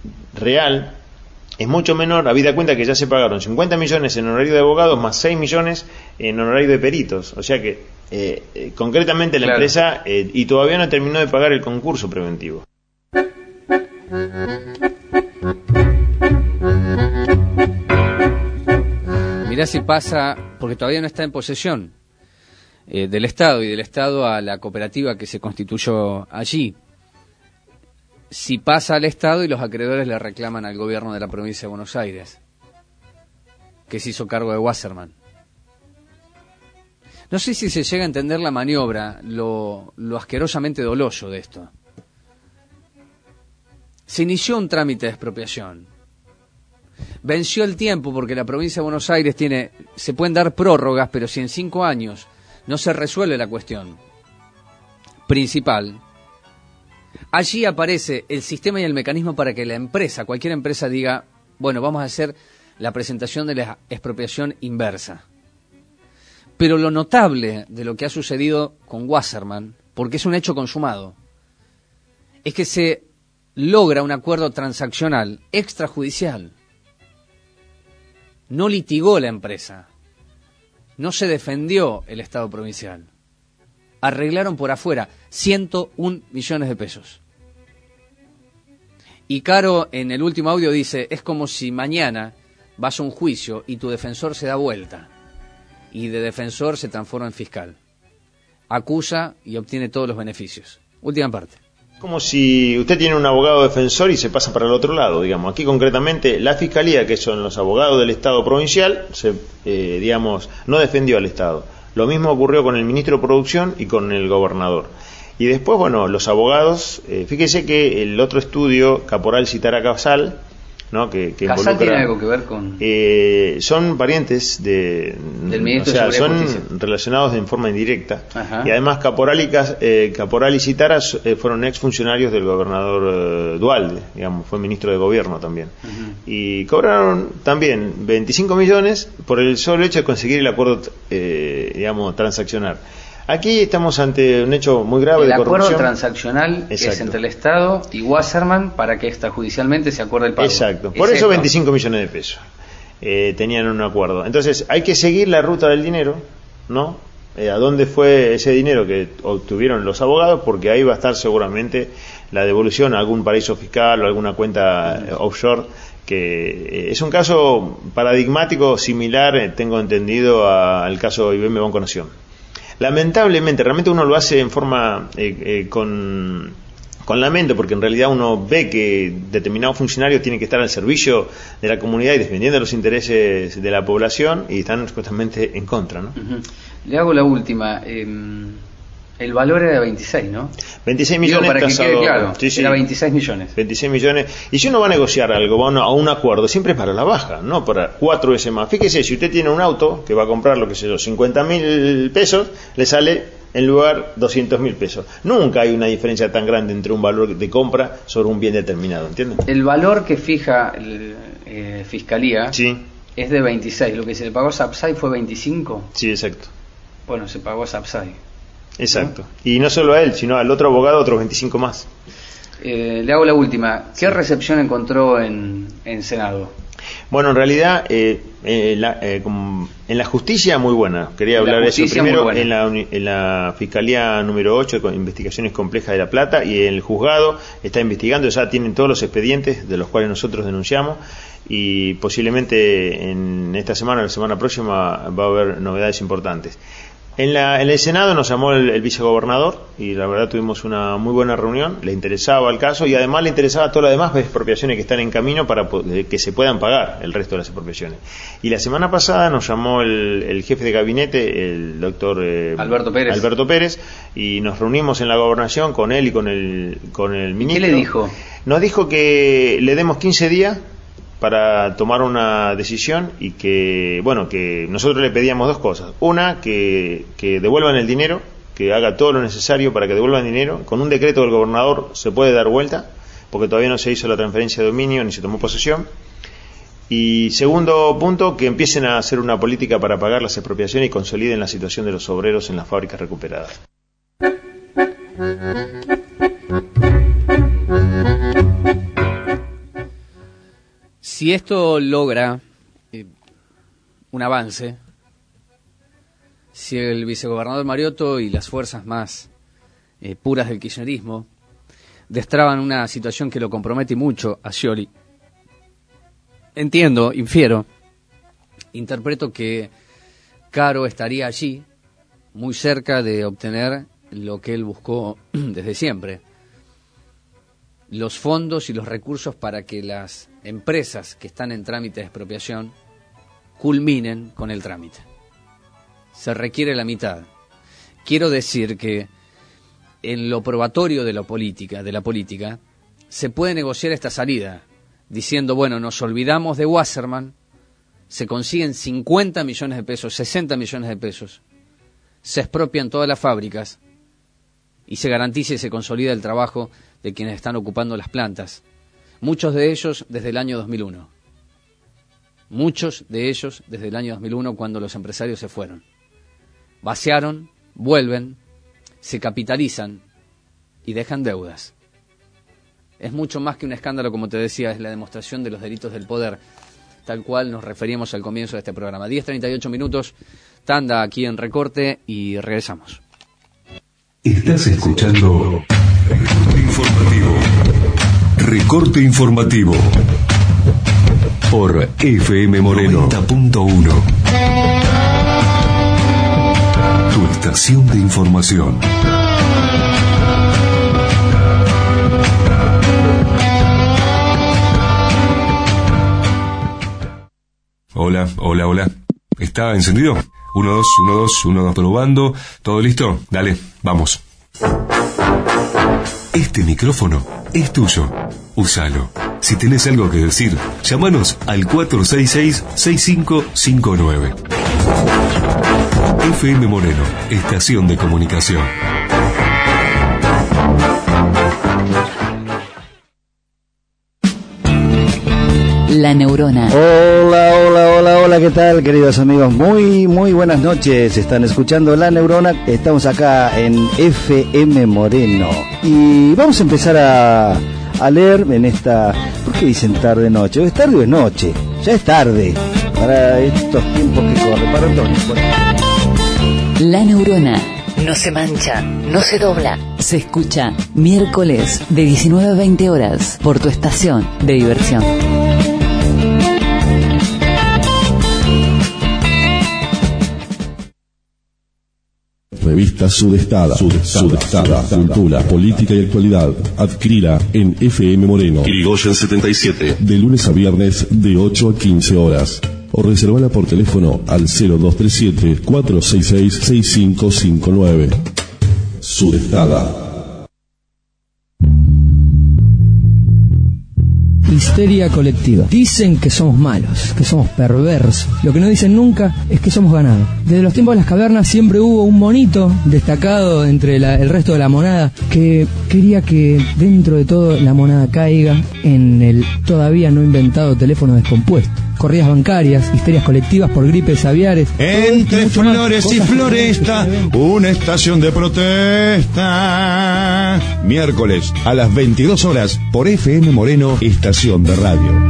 real es mucho menor, habida cuenta que ya se pagaron cincuenta millones en honorario de abogados más seis millones en honorario de peritos. O sea que, eh, eh, concretamente la Claro. empresa, eh, y todavía no terminó de pagar el concurso preventivo. Mirá si pasa, porque todavía no está en posesión eh, del Estado y del Estado a la cooperativa que se constituyó allí. Si pasa al Estado y los acreedores le reclaman al gobierno de la provincia de Buenos Aires, que se hizo cargo de Wasserman. No sé si se llega a entender la maniobra, lo, lo asquerosamente doloso de esto. Se inició un trámite de expropiación. Venció el tiempo porque la provincia de Buenos Aires tiene, se pueden dar prórrogas, pero si en cinco años no se resuelve la cuestión principal, allí aparece el sistema y el mecanismo para que la empresa, cualquier empresa, diga, bueno, vamos a hacer la presentación de la expropiación inversa. Pero lo notable de lo que ha sucedido con Wasserman, porque es un hecho consumado, es que se logra un acuerdo transaccional extrajudicial. No litigó la empresa, no se defendió el Estado provincial. Arreglaron por afuera ciento un millones de pesos. Y Caro en el último audio dice, es como si mañana vas a un juicio y tu defensor se da vuelta y de defensor se transforma en fiscal. Acusa y obtiene todos los beneficios. Última parte. Como si usted tiene un abogado defensor y se pasa para el otro lado, digamos. Aquí concretamente la Fiscalía, que son los abogados del Estado provincial, se, eh, digamos, no defendió al Estado. Lo mismo ocurrió con el ministro de Producción y con el gobernador. Y después, bueno, los abogados, eh, fíjese que el otro estudio, Caporal Citara Casal, ¿no? que, que ¿Casal involucra, tiene algo que ver con...? Eh, son parientes de, del ministro o sea, de Seguridad y son Justicia. relacionados en forma indirecta. Ajá. Y además Caporal y, Cas- eh, Caporal y Citara eh, fueron exfuncionarios del gobernador eh, Duhalde, digamos, fue ministro de gobierno también. Ujú. Y cobraron también veinticinco millones por el solo hecho de conseguir el acuerdo, eh, digamos, transaccional. Aquí estamos ante un hecho muy grave El de acuerdo corrupción. transaccional es Exacto. entre el Estado y Wasserman para que extrajudicialmente se acuerde el pago. Exacto, por ¿Es eso esto? veinticinco millones de pesos eh, tenían un acuerdo. Entonces hay que seguir la ruta del dinero, ¿no? Eh, a dónde fue ese dinero que obtuvieron los abogados, porque ahí va a estar seguramente la devolución a algún paraíso fiscal o alguna cuenta eh, offshore, que eh, es un caso paradigmático similar, eh, tengo entendido, a- al caso I B M Banco Nación. Lamentablemente, realmente uno lo hace en forma eh, eh, con, con lamento, porque en realidad uno ve que determinado funcionario tiene que estar al servicio de la comunidad y defendiendo los intereses de la población, y están justamente en contra, ¿no? Ujú. Le hago la última. eh, el valor era de veintiséis, ¿no? veintiséis Digo, millones para que tasado- quede claro, sí, sí. era veintiséis millones. veintiséis millones. Y si uno va a negociar algo, va a un- a un acuerdo, siempre es para la baja, no para cuatro veces más. Fíjese, si usted tiene un auto que va a comprar, lo que sé yo, cincuenta mil pesos, le sale en lugar doscientos mil pesos. Nunca hay una diferencia tan grande entre un valor de compra sobre un bien determinado, ¿entienden? El valor que fija el, eh, Fiscalía Sí, es de veintiséis. Lo que se le pagó a Sapsai fue veinticinco. sí, exacto. Bueno, se pagó a Sapsai. Exacto. Y no solo a él, sino al otro abogado, otros veinticinco más. Eh, le hago la última. ¿Qué recepción encontró en, en Senado? Bueno, en realidad, eh, eh, la- eh, como- en la justicia muy buena. Quería En la hablar de eso justicia muy primero. buena. En la, uni- en la Fiscalía número ocho, con investigaciones complejas de La Plata, y el juzgado está investigando, ya tienen todos los expedientes de los cuales nosotros denunciamos, y posiblemente en esta semana o la semana próxima va a haber novedades importantes. En, la, en el Senado nos llamó el, el vicegobernador y la verdad tuvimos una muy buena reunión, le interesaba el caso y además le interesaba todas las demás expropiaciones que están en camino para po- eh, que se puedan pagar el resto de las expropiaciones. Y la semana pasada nos llamó el, el jefe de gabinete, el doctor eh, Alberto Pérez. Alberto Pérez, y nos reunimos en la gobernación con él y con el, con el ministro. ¿Qué le dijo? Nos dijo que le demos quince días para tomar una decisión y que, bueno, que nosotros le pedíamos dos cosas. Una, que, que devuelvan el dinero, que haga todo lo necesario para que devuelvan dinero. Con un decreto del gobernador se puede dar vuelta, porque todavía no se hizo la transferencia de dominio ni se tomó posesión. Y segundo punto, que empiecen a hacer una política para pagar las expropiaciones y consoliden la situación de los obreros en las fábricas recuperadas. Si esto logra eh, un avance, si el vicegobernador Mariotto y las fuerzas más eh, puras del kirchnerismo destraban una situación que lo compromete mucho a Scioli, entiendo, infiero, interpreto que Caro estaría allí, muy cerca de obtener lo que él buscó desde siempre: los fondos y los recursos para que las empresas que están en trámite de expropiación culminen con el trámite. Se requiere la mitad. Quiero decir que en lo probatorio de la política, de la política, se puede negociar esta salida, diciendo, bueno, nos olvidamos de Wasserman, se consiguen cincuenta millones de pesos, sesenta millones de pesos, se expropian todas las fábricas y se garantiza y se consolida el trabajo de quienes están ocupando las plantas, muchos de ellos desde el año dos mil uno. Muchos de ellos desde el año dos mil uno, cuando los empresarios se fueron. Vaciaron, vuelven, se capitalizan y dejan deudas. Es mucho más que un escándalo, como te decía, es la demostración de los delitos del poder, tal cual nos referíamos al comienzo de este programa. diez treinta y ocho minutos, tanda aquí en Recorte y regresamos. Estás escuchando Recorte Informativo. Recorte Informativo por F M Moreno noventa punto uno. Tu estación de información. Hola, hola, hola. ¿Está encendido? Uno, dos, uno, dos, uno, dos, probando. ¿Todo listo? Dale, vamos. Este micrófono es tuyo. Úsalo. Si tenés algo que decir, llámanos al cuatro seis seis, seis cinco cinco nueve. F M Moreno, estación de comunicación. La Neurona. Hola, hola, hola, hola, ¿qué tal, queridos amigos? Muy, muy buenas noches. Están escuchando La Neurona. Estamos acá en F M Moreno. Y vamos a empezar a, a leer en esta... ¿Por qué dicen tarde noche? ¿Es tarde o es noche? Ya es tarde. Para estos tiempos que corren, para todos. La Neurona. No se mancha, no se dobla. Se escucha miércoles de diecinueve a veinte horas por tu estación de diversión. Revista Sudestada, Sudestada, Sudestada, cultura, política y actualidad. Adquirila en F M Moreno, Irigoyen setenta y siete, de lunes a viernes de ocho a quince horas. O reservala por teléfono al cero dos tres siete, cuatro seis seis, seis cinco cinco nueve. Sudestada. Histeria colectiva. Dicen que somos malos, que somos perversos. Lo que no dicen nunca es que somos ganados. Desde los tiempos de las cavernas siempre hubo un monito destacado entre la, el resto de la monada que quería que dentro de todo la monada caiga en el todavía no inventado teléfono descompuesto. Corridas bancarias, histerias colectivas por gripes aviares. Entre flores y floresta, una estación de protesta. Miércoles a las veintidós horas por F M Moreno, estación de radio.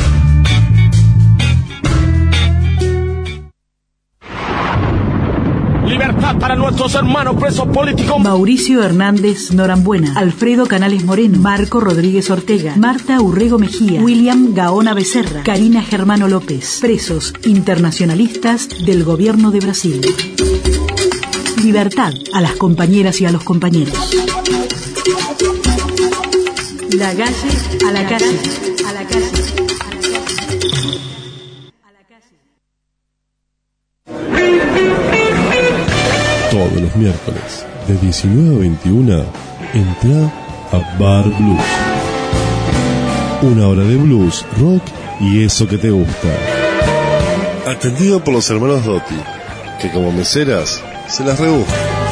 Libertad para nuestros hermanos presos políticos. Mauricio Hernández Norambuena, Alfredo Canales Moreno, Marco Rodríguez Ortega, Marta Urrego Mejía, William Gaona Becerra, Karina Germano López, presos internacionalistas del gobierno de Brasil. Libertad a las compañeras y a los compañeros. La calle a la calle, a la calle. Todos los miércoles, de diecinueve a veintiuna, entra a Bar Blues. Una hora de blues, rock y eso que te gusta. Atendido por los hermanos Dotti, que como meseras se las rebuscan.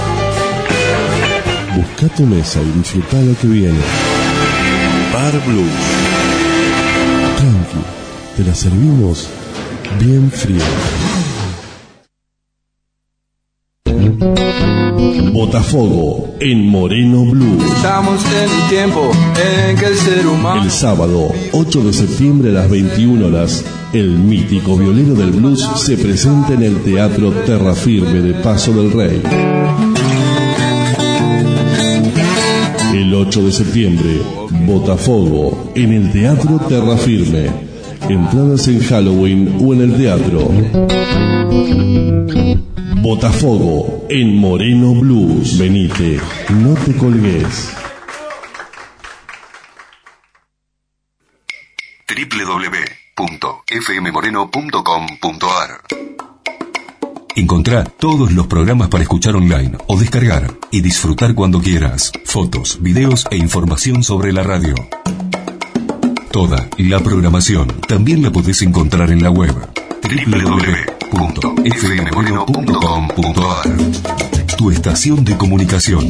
Busca tu mesa y disfruta lo que viene. Bar Blues. Tranqui, te la servimos bien fría. Botafogo en Moreno Blues. Estamos en un tiempo en que el ser humano... El sábado, ocho de septiembre a las veintiuna horas, el mítico violero del blues se presenta en el Teatro Terra Firme de Paso del Rey. El ocho de septiembre, Botafogo en el Teatro Terra Firme. Entradas en Halloween o en el teatro. Botafogo en Moreno Blues. Venite, no te colgues. doble u doble u doble u punto f m moreno punto com punto a r. Encontrá todos los programas para escuchar online o descargar y disfrutar cuando quieras. Fotos, videos e información sobre la radio. Toda la programación también la podés encontrar en la web doble u doble u doble u punto f m moreno punto com punto a r. Tu estación de comunicación.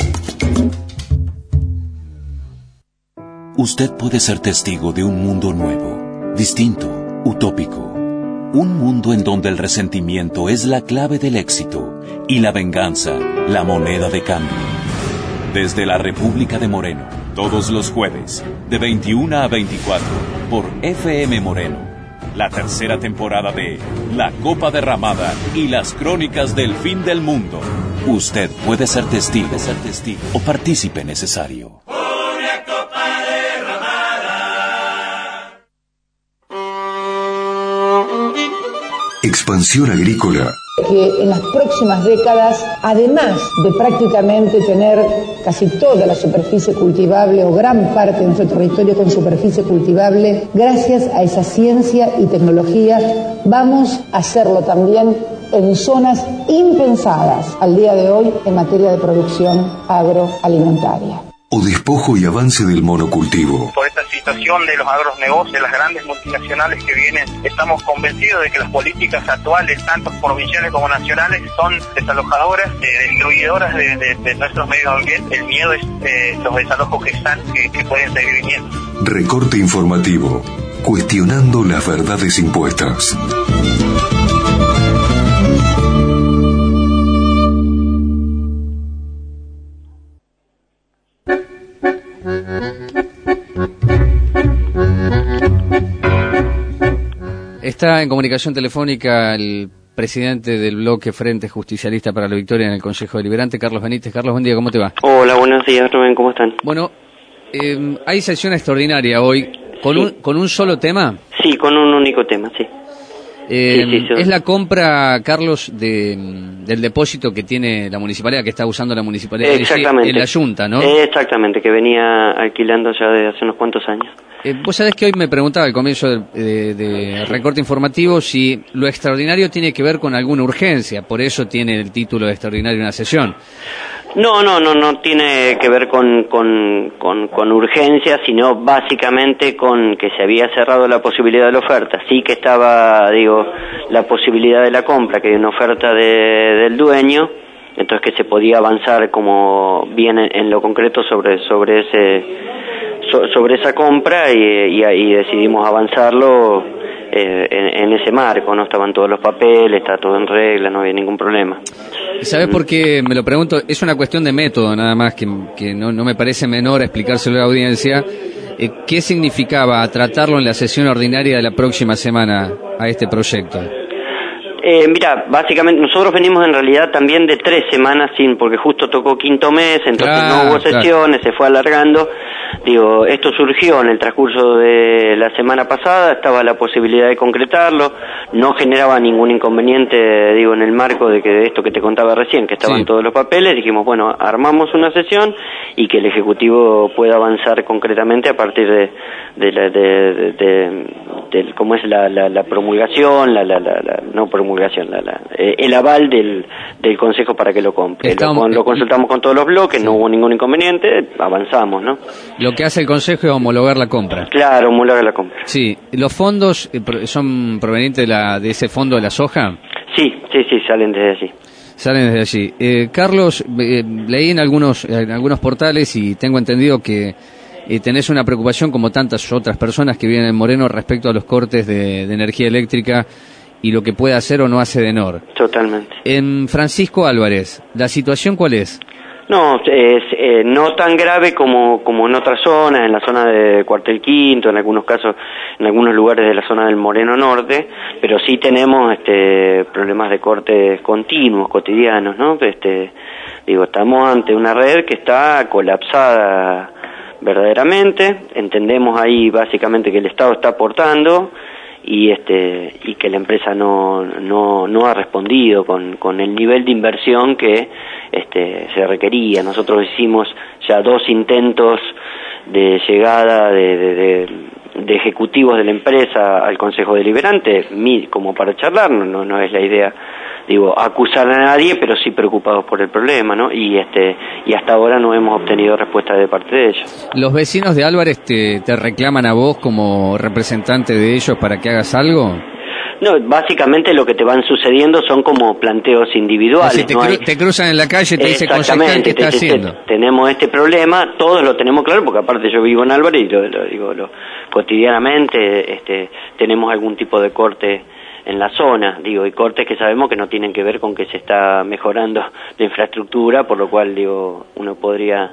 Usted puede ser testigo de un mundo nuevo, distinto, utópico. Un mundo en donde el resentimiento es la clave del éxito y la venganza la moneda de cambio. Desde la República de Moreno, todos los jueves, de veintiuna a veinticuatro, por F M Moreno. La tercera temporada de La Copa Derramada y las Crónicas del Fin del Mundo. Usted puede ser testigo, ser testigo o partícipe necesario. Expansión agrícola. Que en las próximas décadas, además de prácticamente tener casi toda la superficie cultivable o gran parte de nuestro territorio con superficie cultivable, gracias a esa ciencia y tecnología, vamos a hacerlo también en zonas impensadas al día de hoy en materia de producción agroalimentaria. O despojo y avance del monocultivo. Por esta situación de los agronegocios, de las grandes multinacionales que vienen, estamos convencidos de que las políticas actuales, tanto provinciales como nacionales, son desalojadoras, eh, destruidoras de, de, de nuestros medios ambientes. El miedo es eh, los desalojos que están, que, que pueden seguir viniendo. Recorte informativo, cuestionando las verdades impuestas. Está en comunicación telefónica el presidente del bloque Frente Justicialista para la Victoria en el Consejo Deliberante, Carlos Benítez. Carlos, buen día, ¿cómo te va? Hola, buenos días, Rubén, ¿cómo están? Bueno, eh, hay sesión extraordinaria hoy, ¿con, sí. un, ¿con un solo tema? Sí, con un único tema, sí. Eh, sí, sí, sí. Es la compra, Carlos, de, del depósito que tiene la municipalidad, que está usando la municipalidad Exactamente. en la Junta, ¿no? Exactamente, que venía alquilando ya desde hace unos cuantos años. Eh, vos sabés que hoy me preguntaba al comienzo de, de, de recorte informativo si lo extraordinario tiene que ver con alguna urgencia, por eso tiene el título de extraordinario una sesión. No, no, no, no tiene que ver con, con, con, con urgencia, sino básicamente con que se había cerrado la posibilidad de la oferta. Sí que estaba, digo, la posibilidad de la compra, que hay una oferta de, del dueño, entonces que se podía avanzar como bien en, en lo concreto sobre, sobre ese, so, sobre esa compra y, y, y decidimos avanzarlo eh, en, en ese marco, ¿no? Estaban todos los papeles, está todo en regla, no había ningún problema. ¿Sabes por qué me lo pregunto? Es una cuestión de método nada más, que, que no, no me parece menor explicárselo a la audiencia. Eh, ¿Qué significaba tratarlo en la sesión ordinaria de la próxima semana a este proyecto? Eh, mira, básicamente nosotros venimos en realidad también de tres semanas sin, porque justo tocó quinto mes, entonces ah, no hubo sesiones, claro. Se fue alargando. Digo, esto surgió en el transcurso de la semana pasada, estaba la posibilidad de concretarlo, no generaba ningún inconveniente, digo, en el marco de que de esto que te contaba recién, que estaban sí. todos los papeles, dijimos, bueno, armamos una sesión y que el Ejecutivo pueda avanzar concretamente a partir de, de, la, de, de, de, de cómo es la, la, la promulgación, la, la, la, la no promulgación, la, la, eh, el aval del, del Consejo para que lo compre. Estamos, lo, lo consultamos con todos los bloques, sí. no hubo ningún inconveniente, avanzamos, ¿no? Lo que hace el Consejo es homologar la compra. Claro, homologar la compra. Sí. ¿Los fondos son provenientes de, la, de ese fondo de la soja? Sí, sí, sí, salen desde allí. Salen desde allí. Eh, Carlos, eh, leí en algunos, en algunos portales y tengo entendido que eh, tenés una preocupación, como tantas otras personas que viven en Moreno, respecto a los cortes de, de energía eléctrica y lo que puede hacer o no hace Denor. Totalmente. En Francisco Álvarez, ¿la situación cuál es? No, es eh, no tan grave como como en otras zonas, en la zona de Cuartel Quinto, en algunos casos, en algunos lugares de la zona del Moreno Norte, pero sí tenemos este problemas de cortes continuos, cotidianos, ¿no? Este, digo, estamos ante una red que está colapsada verdaderamente, entendemos ahí básicamente que el Estado está aportando y este y que la empresa no no no ha respondido con con el nivel de inversión que este se requería. Nosotros hicimos ya dos intentos de llegada de, de, de, de ejecutivos de la empresa al Consejo Deliberante, como para charlar, no no es la idea, digo, acusar a nadie, pero sí preocupados por el problema, ¿no? Y este y hasta ahora no hemos obtenido respuesta de parte de ellos. ¿Los vecinos de Álvarez te, te reclaman a vos como representante de ellos para que hagas algo? No, básicamente lo que te van sucediendo son como planteos individuales. Si te, ¿no? cru Hay... te cruzan en la calle y te dicen, concejal, ¿qué está haciendo? Tenemos este problema, todos lo tenemos claro, porque aparte yo vivo en Álvarez y lo, lo digo lo, cotidianamente este, tenemos algún tipo de corte en la zona, digo, y cortes que sabemos que no tienen que ver con que se está mejorando la infraestructura, por lo cual, digo, uno podría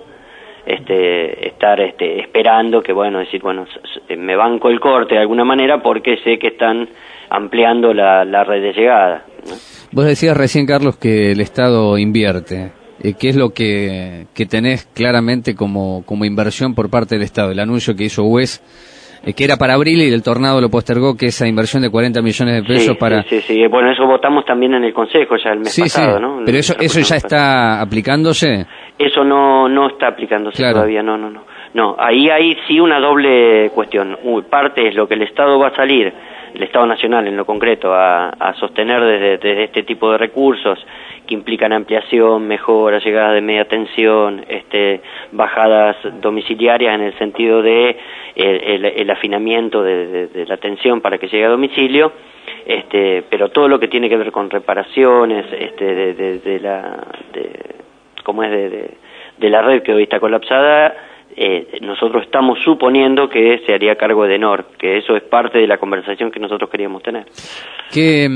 este estar este esperando que, bueno, decir, bueno, me banco el corte de alguna manera porque sé que están ampliando la, la red de llegada, ¿no? Vos decías recién, Carlos, que el Estado invierte. ¿Qué es lo que, que tenés claramente como, como inversión por parte del Estado? El anuncio que hizo U E S, eh, que era para abril y el tornado lo postergó, que esa inversión de cuarenta millones de pesos sí, para... Sí, sí, sí, bueno, eso votamos también en el Consejo ya el mes sí, pasado, sí. ¿no? Pero eso, eso ya está aplicándose. Eso no no está aplicándose claro. todavía, no, no, no. No, ahí hay sí una doble cuestión. Parte es lo que el Estado va a salir, el Estado Nacional en lo concreto, a, a sostener desde, desde este tipo de recursos que implican ampliación, mejora, llegada de media tensión, este, bajadas domiciliarias en el sentido de el, el, el afinamiento de, de, de la tensión para que llegue a domicilio, este, pero todo lo que tiene que ver con reparaciones, este, de, de, de la, de, como es de, de, de la red que hoy está colapsada, eh, nosotros estamos suponiendo que se haría cargo de Denor, que eso es parte de la conversación que nosotros queríamos tener. Que,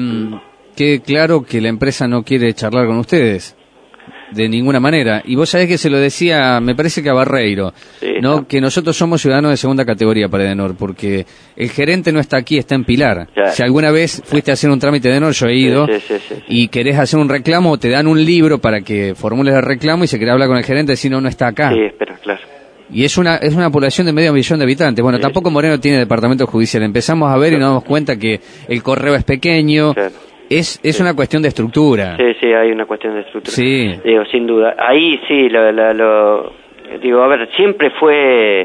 que claro que la empresa no quiere charlar con ustedes, de ninguna manera. Y vos sabés que se lo decía, me parece que a Barreiro, sí, ¿no? ¿no? Que nosotros somos ciudadanos de segunda categoría para Denor, porque el gerente no está aquí, está en Pilar. Claro. Si alguna vez fuiste a hacer un trámite de Denor, yo he ido, sí, sí, sí, sí. y querés hacer un reclamo, te dan un libro para que formules el reclamo y si querés hablar con el gerente, si no, no está acá. Sí, pero claro. Y es una es una población de medio millón de habitantes. Bueno, sí. Tampoco Moreno tiene departamento judicial. Empezamos a ver sí. y nos damos cuenta que el correo es pequeño. Sí. Es es sí. una cuestión de estructura. Sí, sí, hay una cuestión de estructura. Sí. Digo, sin duda. Ahí sí, lo, lo, lo digo, a ver, siempre fue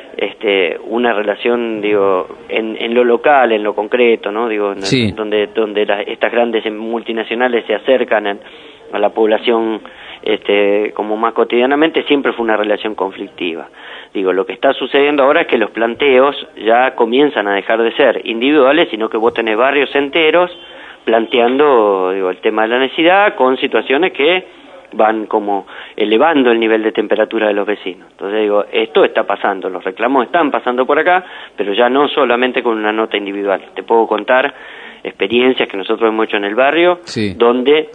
este una relación, digo, en, en lo local, en lo concreto, ¿no? Digo, sí. donde donde las, estas grandes multinacionales se acercan a, a la población este como más cotidianamente, siempre fue una relación conflictiva. Digo, lo que está sucediendo ahora es que los planteos ya comienzan a dejar de ser individuales, sino que vos tenés barrios enteros planteando, digo, el tema de la necesidad con situaciones que van como elevando el nivel de temperatura de los vecinos. Entonces digo, esto está pasando, los reclamos están pasando por acá, pero ya no solamente con una nota individual. Te puedo contar experiencias que nosotros hemos hecho en el barrio, sí. donde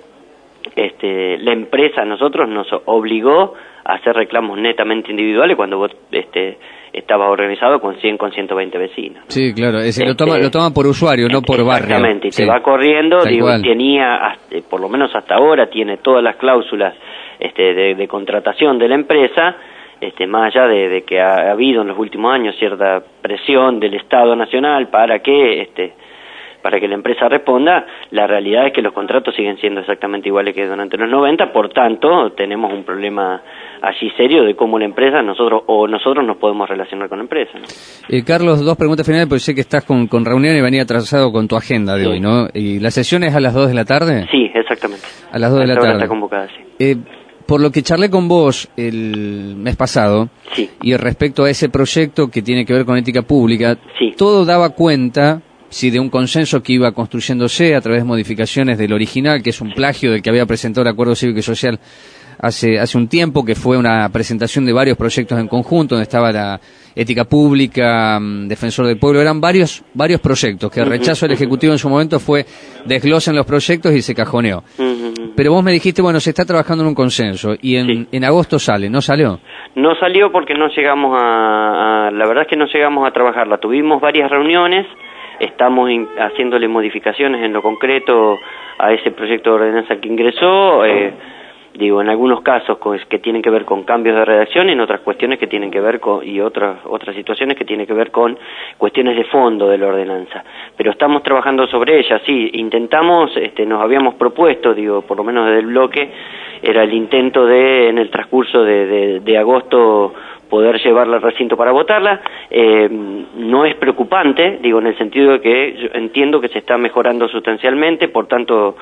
este, la empresa a nosotros nos obligó a hacer reclamos netamente individuales cuando vos este, estabas organizado con cien, con ciento veinte vecinos, ¿no? Sí, claro, es decir, este, lo, toma, lo toma por usuario, no por barrio. Exactamente, y sí. te va corriendo, digo, cual. tenía, por lo menos hasta ahora, tiene todas las cláusulas este, de, de contratación de la empresa, este, más allá de, de que ha, ha habido en los últimos años cierta presión del Estado Nacional para que este para que la empresa responda, la realidad es que los contratos siguen siendo exactamente iguales que durante los noventa, por tanto, tenemos un problema allí serio de cómo la empresa, nosotros o nosotros nos podemos relacionar con la empresa, ¿no? Eh, Carlos, dos preguntas finales, porque sé que estás con, con reunión y venía atrasado con tu agenda de sí. hoy, ¿no? ¿Y la sesión es a las dos de la tarde? Sí, exactamente. A las dos de la tarde. Está convocada, sí. Eh, por lo que charlé con vos el mes pasado, sí. y respecto a ese proyecto que tiene que ver con ética pública, sí. todo daba cuenta... sí, de un consenso que iba construyéndose a través de modificaciones del original, que es un plagio del que había presentado el Acuerdo Cívico y Social hace hace un tiempo, que fue una presentación de varios proyectos en conjunto, donde estaba la ética pública, defensor del pueblo, eran varios varios proyectos, que el rechazo del Ejecutivo en su momento fue desglosen los proyectos y se cajoneó. Pero vos me dijiste, bueno, se está trabajando en un consenso, y en, sí. en agosto sale, ¿no salió? No salió porque no llegamos a, a, la verdad es que no llegamos a trabajarla, tuvimos varias reuniones, estamos in, haciéndole modificaciones en lo concreto a ese proyecto de ordenanza que ingresó, eh, digo, en algunos casos que tienen que ver con cambios de redacción, y en otras cuestiones que tienen que ver con, y otras otras situaciones que tienen que ver con cuestiones de fondo de la ordenanza. Pero estamos trabajando sobre ella, sí, intentamos, este, nos habíamos propuesto, digo, por lo menos desde el bloque, era el intento de, en el transcurso de, de, de agosto, poder llevarla al recinto para votarla. Eh, no es preocupante, digo, en el sentido de que yo entiendo que se está mejorando sustancialmente, por tanto,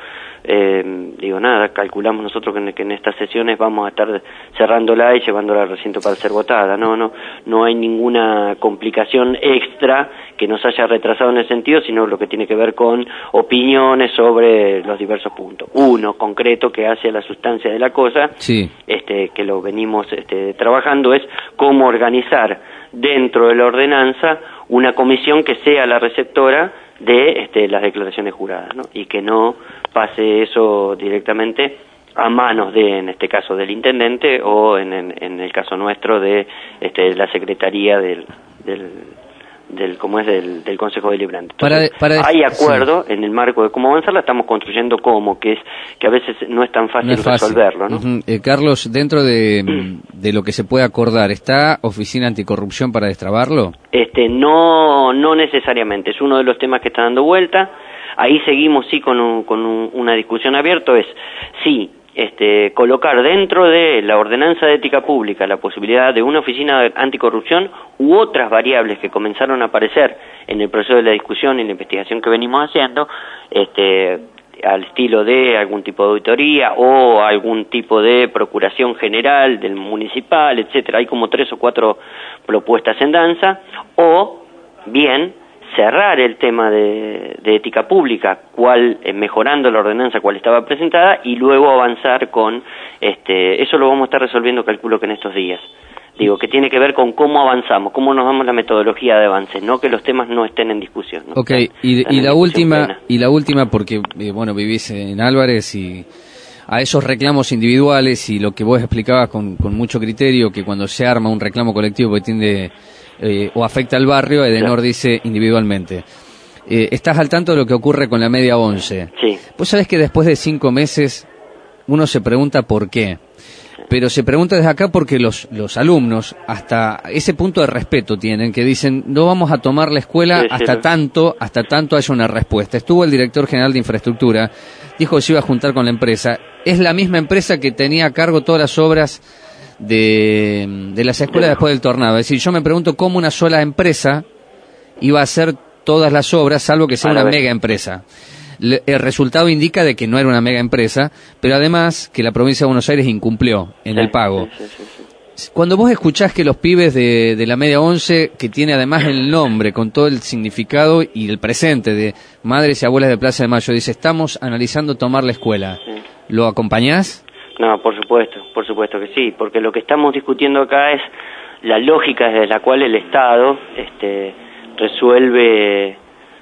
eh, digo, nada, calculamos nosotros que en, que en estas sesiones vamos a estar cerrándola y llevándola al recinto para ser votada. No, no, no hay ninguna complicación extra que nos haya retrasado en ese sentido, sino lo que tiene que ver con opiniones sobre los diversos puntos. Uno concreto que hace a la sustancia de la cosa, sí. este, que lo venimos este, trabajando, es cómo organizar dentro de la ordenanza una comisión que sea la receptora de este, las declaraciones juradas, ¿no? Y que no pase eso directamente a manos de, en este caso, del intendente, o en, en, en el caso nuestro de este, la secretaría del, del del como es del, del Consejo Deliberante. Entonces, para, para, hay acuerdo sí. en el marco de cómo avanzarla, estamos construyendo cómo, que es que a veces no es tan fácil, no es fácil. resolverlo, ¿no? Uh-huh. eh, Carlos, dentro de, de lo que se puede acordar, ¿está Oficina Anticorrupción para destrabarlo? Este, no, no necesariamente, es uno de los temas que está dando vuelta. Ahí seguimos sí con, un, con un, una discusión abierta, es sí, este, colocar dentro de la ordenanza de ética pública la posibilidad de una oficina anticorrupción u otras variables que comenzaron a aparecer en el proceso de la discusión y la investigación que venimos haciendo, este, al estilo de algún tipo de auditoría o algún tipo de procuración general del municipal, etcétera. Hay como tres o cuatro propuestas en danza, o bien cerrar el tema de, de ética pública, cual, eh, mejorando la ordenanza cual estaba presentada, y luego avanzar con, este, eso lo vamos a estar resolviendo, calculo que en estos días. Digo, que tiene que ver con cómo avanzamos, cómo nos damos la metodología de avance, no que los temas no estén en discusión, ¿no? Ok, están, y, están y la última, plena. y la última porque, eh, bueno, vivís en Álvarez, y a esos reclamos individuales, y lo que vos explicabas con, con mucho criterio, que cuando se arma un reclamo colectivo que tiende Eh, o afecta al barrio, Edenor dice individualmente. Eh, ¿Estás al tanto de lo que ocurre con la media once? Sí. Vos sabés que después de cinco meses uno se pregunta por qué, pero se pregunta desde acá porque los, los alumnos hasta ese punto de respeto tienen, que dicen no vamos a tomar la escuela sí, hasta sí, tanto hasta tanto haya una respuesta. Estuvo el director general de infraestructura, dijo que se iba a juntar con la empresa. Es la misma empresa que tenía a cargo todas las obras de, de las escuelas después del tornado. Es decir, yo me pregunto cómo una sola empresa iba a hacer todas las obras, salvo que sea una mega empresa. Le, el resultado indica de que no era una mega empresa, pero además que la provincia de Buenos Aires incumplió en sí, el pago. Sí, sí, sí, sí. Cuando vos escuchás que los pibes de, de la media once, que tiene además el nombre con todo el significado y el presente de Madres y Abuelas de Plaza de Mayo, dice, estamos analizando tomar la escuela, sí. ¿lo acompañás? No, por supuesto, por supuesto que sí, porque lo que estamos discutiendo acá es la lógica desde la cual el Estado este, resuelve,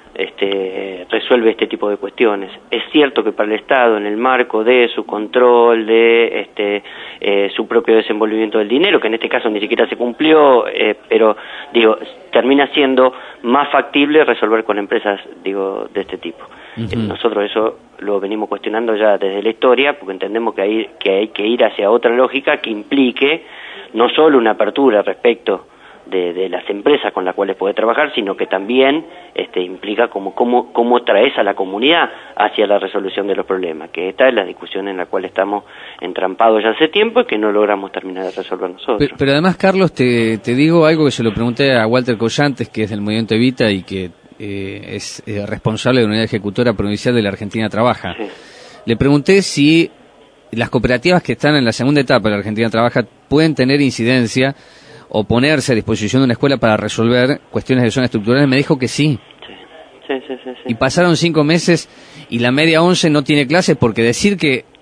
este, resuelve este tipo de cuestiones. Es cierto que para el Estado, en el marco de su control, de este, eh, su propio desenvolvimiento del dinero, que en este caso ni siquiera se cumplió, eh, pero digo, termina siendo más factible resolver con empresas, digo, de este tipo. Uh-huh. Nosotros eso lo venimos cuestionando ya desde la historia, porque entendemos que hay, que hay que ir hacia otra lógica que implique no solo una apertura respecto de, de las empresas con las cuales puede trabajar, sino que también este, implica cómo, cómo, cómo traes a la comunidad hacia la resolución de los problemas, que esta es la discusión en la cual estamos entrampados ya hace tiempo y que no logramos terminar de resolver nosotros. Pero, pero además, Carlos, te, te digo algo que se lo pregunté a Walter Collantes, que es del Movimiento Evita y que Eh, es eh, responsable de la Unidad Ejecutora Provincial de la Argentina Trabaja. Sí. Le pregunté si las cooperativas que están en la segunda etapa de la Argentina Trabaja pueden tener incidencia o ponerse a disposición de una escuela para resolver cuestiones de zona estructural. Me dijo que sí. Sí. Sí, sí, sí, sí. Y pasaron cinco meses y la media once no tiene clases, porque decir que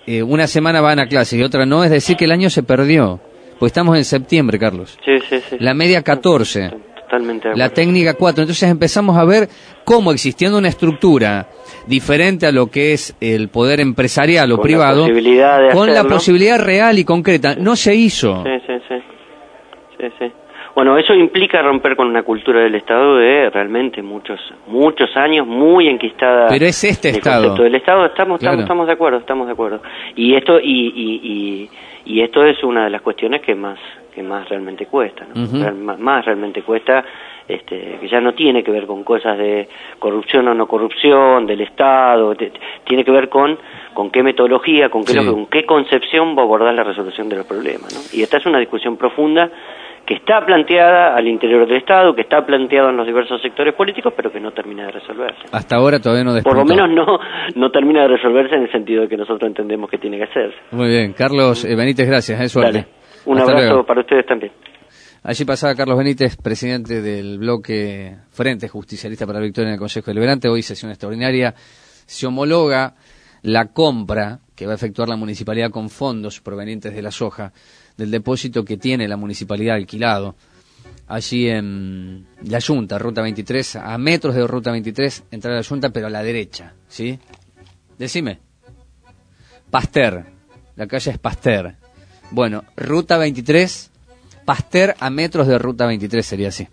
eh, una semana van a clase y otra no, es decir que el año se perdió. Pues estamos en septiembre, Carlos. Sí, sí, sí. La media catorce. Totalmente de acuerdo. La técnica cuatro. Entonces empezamos a ver cómo, existiendo una estructura diferente a lo que es el poder empresarial o con privado, la posibilidad de con hacerlo. la posibilidad real y concreta, no se hizo. Sí, sí, sí. Sí, sí. Bueno, eso implica romper con una cultura del Estado de realmente muchos muchos años muy enquistada. Pero es este del Estado. concepto del Estado, estamos, Claro. estamos, estamos de acuerdo, estamos de acuerdo. Y esto y, y, y, y esto es una de las cuestiones que más que más realmente cuesta, ¿no? Ujú. Real- más, más realmente cuesta, este, que ya no tiene que ver con cosas de corrupción o no corrupción del Estado, te- tiene que ver con con qué metodología, con qué Sí. lo- con qué concepción va a abordar la resolución de los problemas, ¿no? Y esta es una discusión profunda que está planteada al interior del Estado, que está planteada en los diversos sectores políticos, pero que no termina de resolverse. Hasta ahora todavía no despuntó. Por lo menos no no termina de resolverse en el sentido de que nosotros entendemos que tiene que hacerse. Muy bien, Carlos eh, Benítez, gracias, eh, suerte. Dale. Un Hasta abrazo luego. para ustedes también. Allí pasaba Carlos Benítez, presidente del bloque Frente Justicialista para la Victoria en el Consejo Deliberante. Hoy sesión extraordinaria. Se homologa la compra que va a efectuar la municipalidad con fondos provenientes de la soja del depósito que tiene la municipalidad alquilado allí en la Junta, Ruta veintitrés, a metros de Ruta veintitrés, entrar a la Junta, pero a la derecha, ¿sí? Decime. Pasteur, la calle es Pasteur. Bueno, Ruta veintitrés, Pasteur a metros de Ruta veintitrés sería así.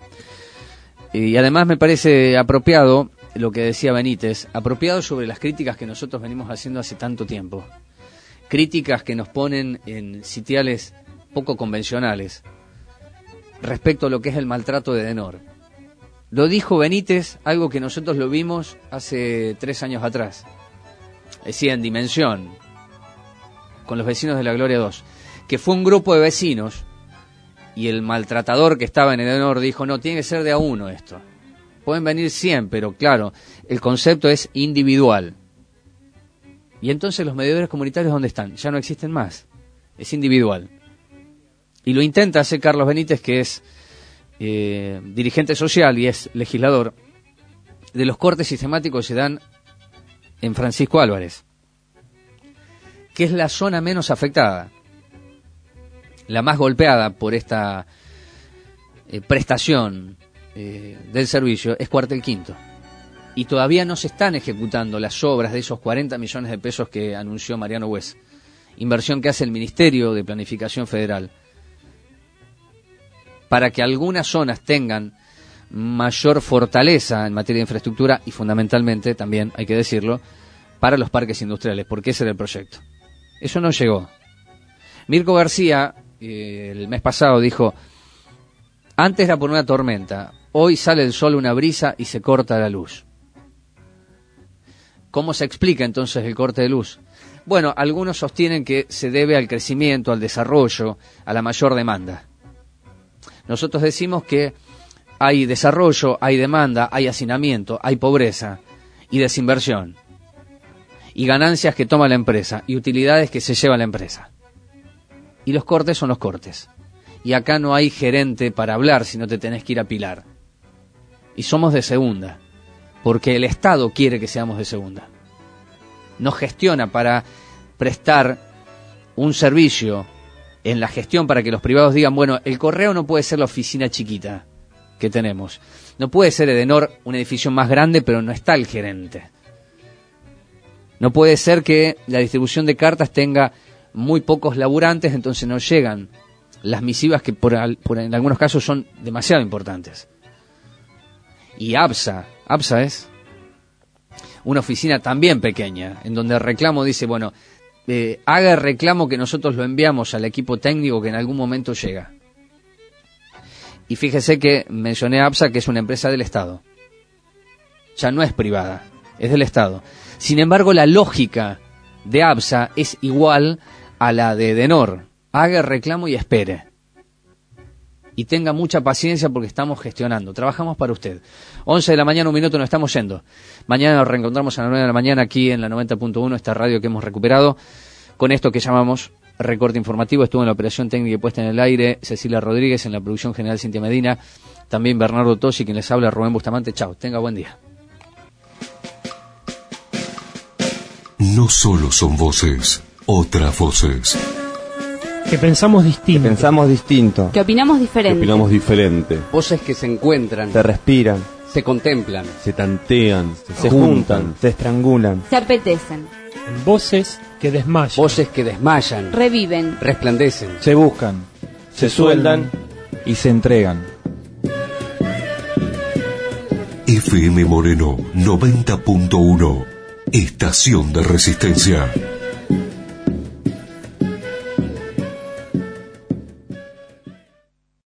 Y además me parece apropiado lo que decía Benítez, apropiado sobre las críticas que nosotros venimos haciendo hace tanto tiempo. Críticas que nos ponen en sitiales poco convencionales respecto a lo que es el maltrato de Denor. Lo dijo Benítez, algo que nosotros lo vimos hace tres años atrás. Decía en Dimensión, con los vecinos de la Gloria dos, que fue un grupo de vecinos y el maltratador que estaba en Denor dijo, no, tiene que ser de a uno esto. Pueden venir cien, pero claro, el concepto es individual. Y entonces los mediadores comunitarios, ¿dónde están? Ya no existen más. Es individual. Y lo intenta hacer Carlos Benítez, que es eh, dirigente social y es legislador, de los cortes sistemáticos que se dan en Francisco Álvarez, que es la zona menos afectada, la más golpeada por esta eh, prestación eh, del servicio, es Cuartel Quinto. Y todavía no se están ejecutando las obras de esos cuarenta millones de pesos que anunció Mariano Wes, inversión que hace el Ministerio de Planificación Federal, para que algunas zonas tengan mayor fortaleza en materia de infraestructura y fundamentalmente, también hay que decirlo, para los parques industriales, porque ese era el proyecto. Eso no llegó. Mirko García, eh, el mes pasado, dijo, antes era por una tormenta, hoy sale el sol, una brisa y se corta la luz. ¿Cómo se explica entonces el corte de luz? Bueno, algunos sostienen que se debe al crecimiento, al desarrollo, a la mayor demanda. Nosotros decimos que hay desarrollo, hay demanda, hay hacinamiento, hay pobreza y desinversión. Y ganancias que toma la empresa y utilidades que se lleva la empresa. Y los cortes son los cortes. Y acá no hay gerente para hablar si no te tenés que ir a pilar. Y somos de segunda, porque el Estado quiere que seamos de segunda. Nos gestiona para prestar un servicio en la gestión para que los privados digan, bueno, el correo no puede ser la oficina chiquita que tenemos. No puede ser Edenor un edificio más grande, pero no está el gerente. No puede ser que la distribución de cartas tenga muy pocos laburantes, entonces no llegan las misivas que por, por en algunos casos son demasiado importantes. Y ABSA, ABSA es una oficina también pequeña, en donde el reclamo dice, bueno, eh, haga el reclamo que nosotros lo enviamos al equipo técnico que en algún momento llega. Y fíjese que mencioné a ABSA, que es una empresa del Estado. Ya no es privada, es del Estado. Sin embargo, la lógica de ABSA es igual a la de Edenor. Haga el reclamo y espere. Y tenga mucha paciencia porque estamos gestionando. Trabajamos para usted. once de la mañana, un minuto, nos estamos yendo. Mañana nos reencontramos a las nueve de la mañana aquí en la noventa punto uno, esta radio que hemos recuperado, con esto que llamamos recorte informativo. Estuvo en la operación técnica y puesta en el aire Cecilia Rodríguez, en la producción general Cintia Medina, también Bernardo Tosi, quien les habla, Rubén Bustamante. Chao, tenga buen día. No solo son voces, Otras voces. Que pensamos distinto. Que pensamos distinto. Que opinamos diferente. Que opinamos diferente. Voces que se encuentran. Se respiran. Se contemplan. Se tantean. Se, se juntan. juntan. Se estrangulan. Se apetecen. Voces que desmayan. Voces que desmayan. Reviven. Resplandecen. Se buscan. Se, se sueldan. Y se entregan. F M Moreno noventa punto uno. Estación de Resistencia.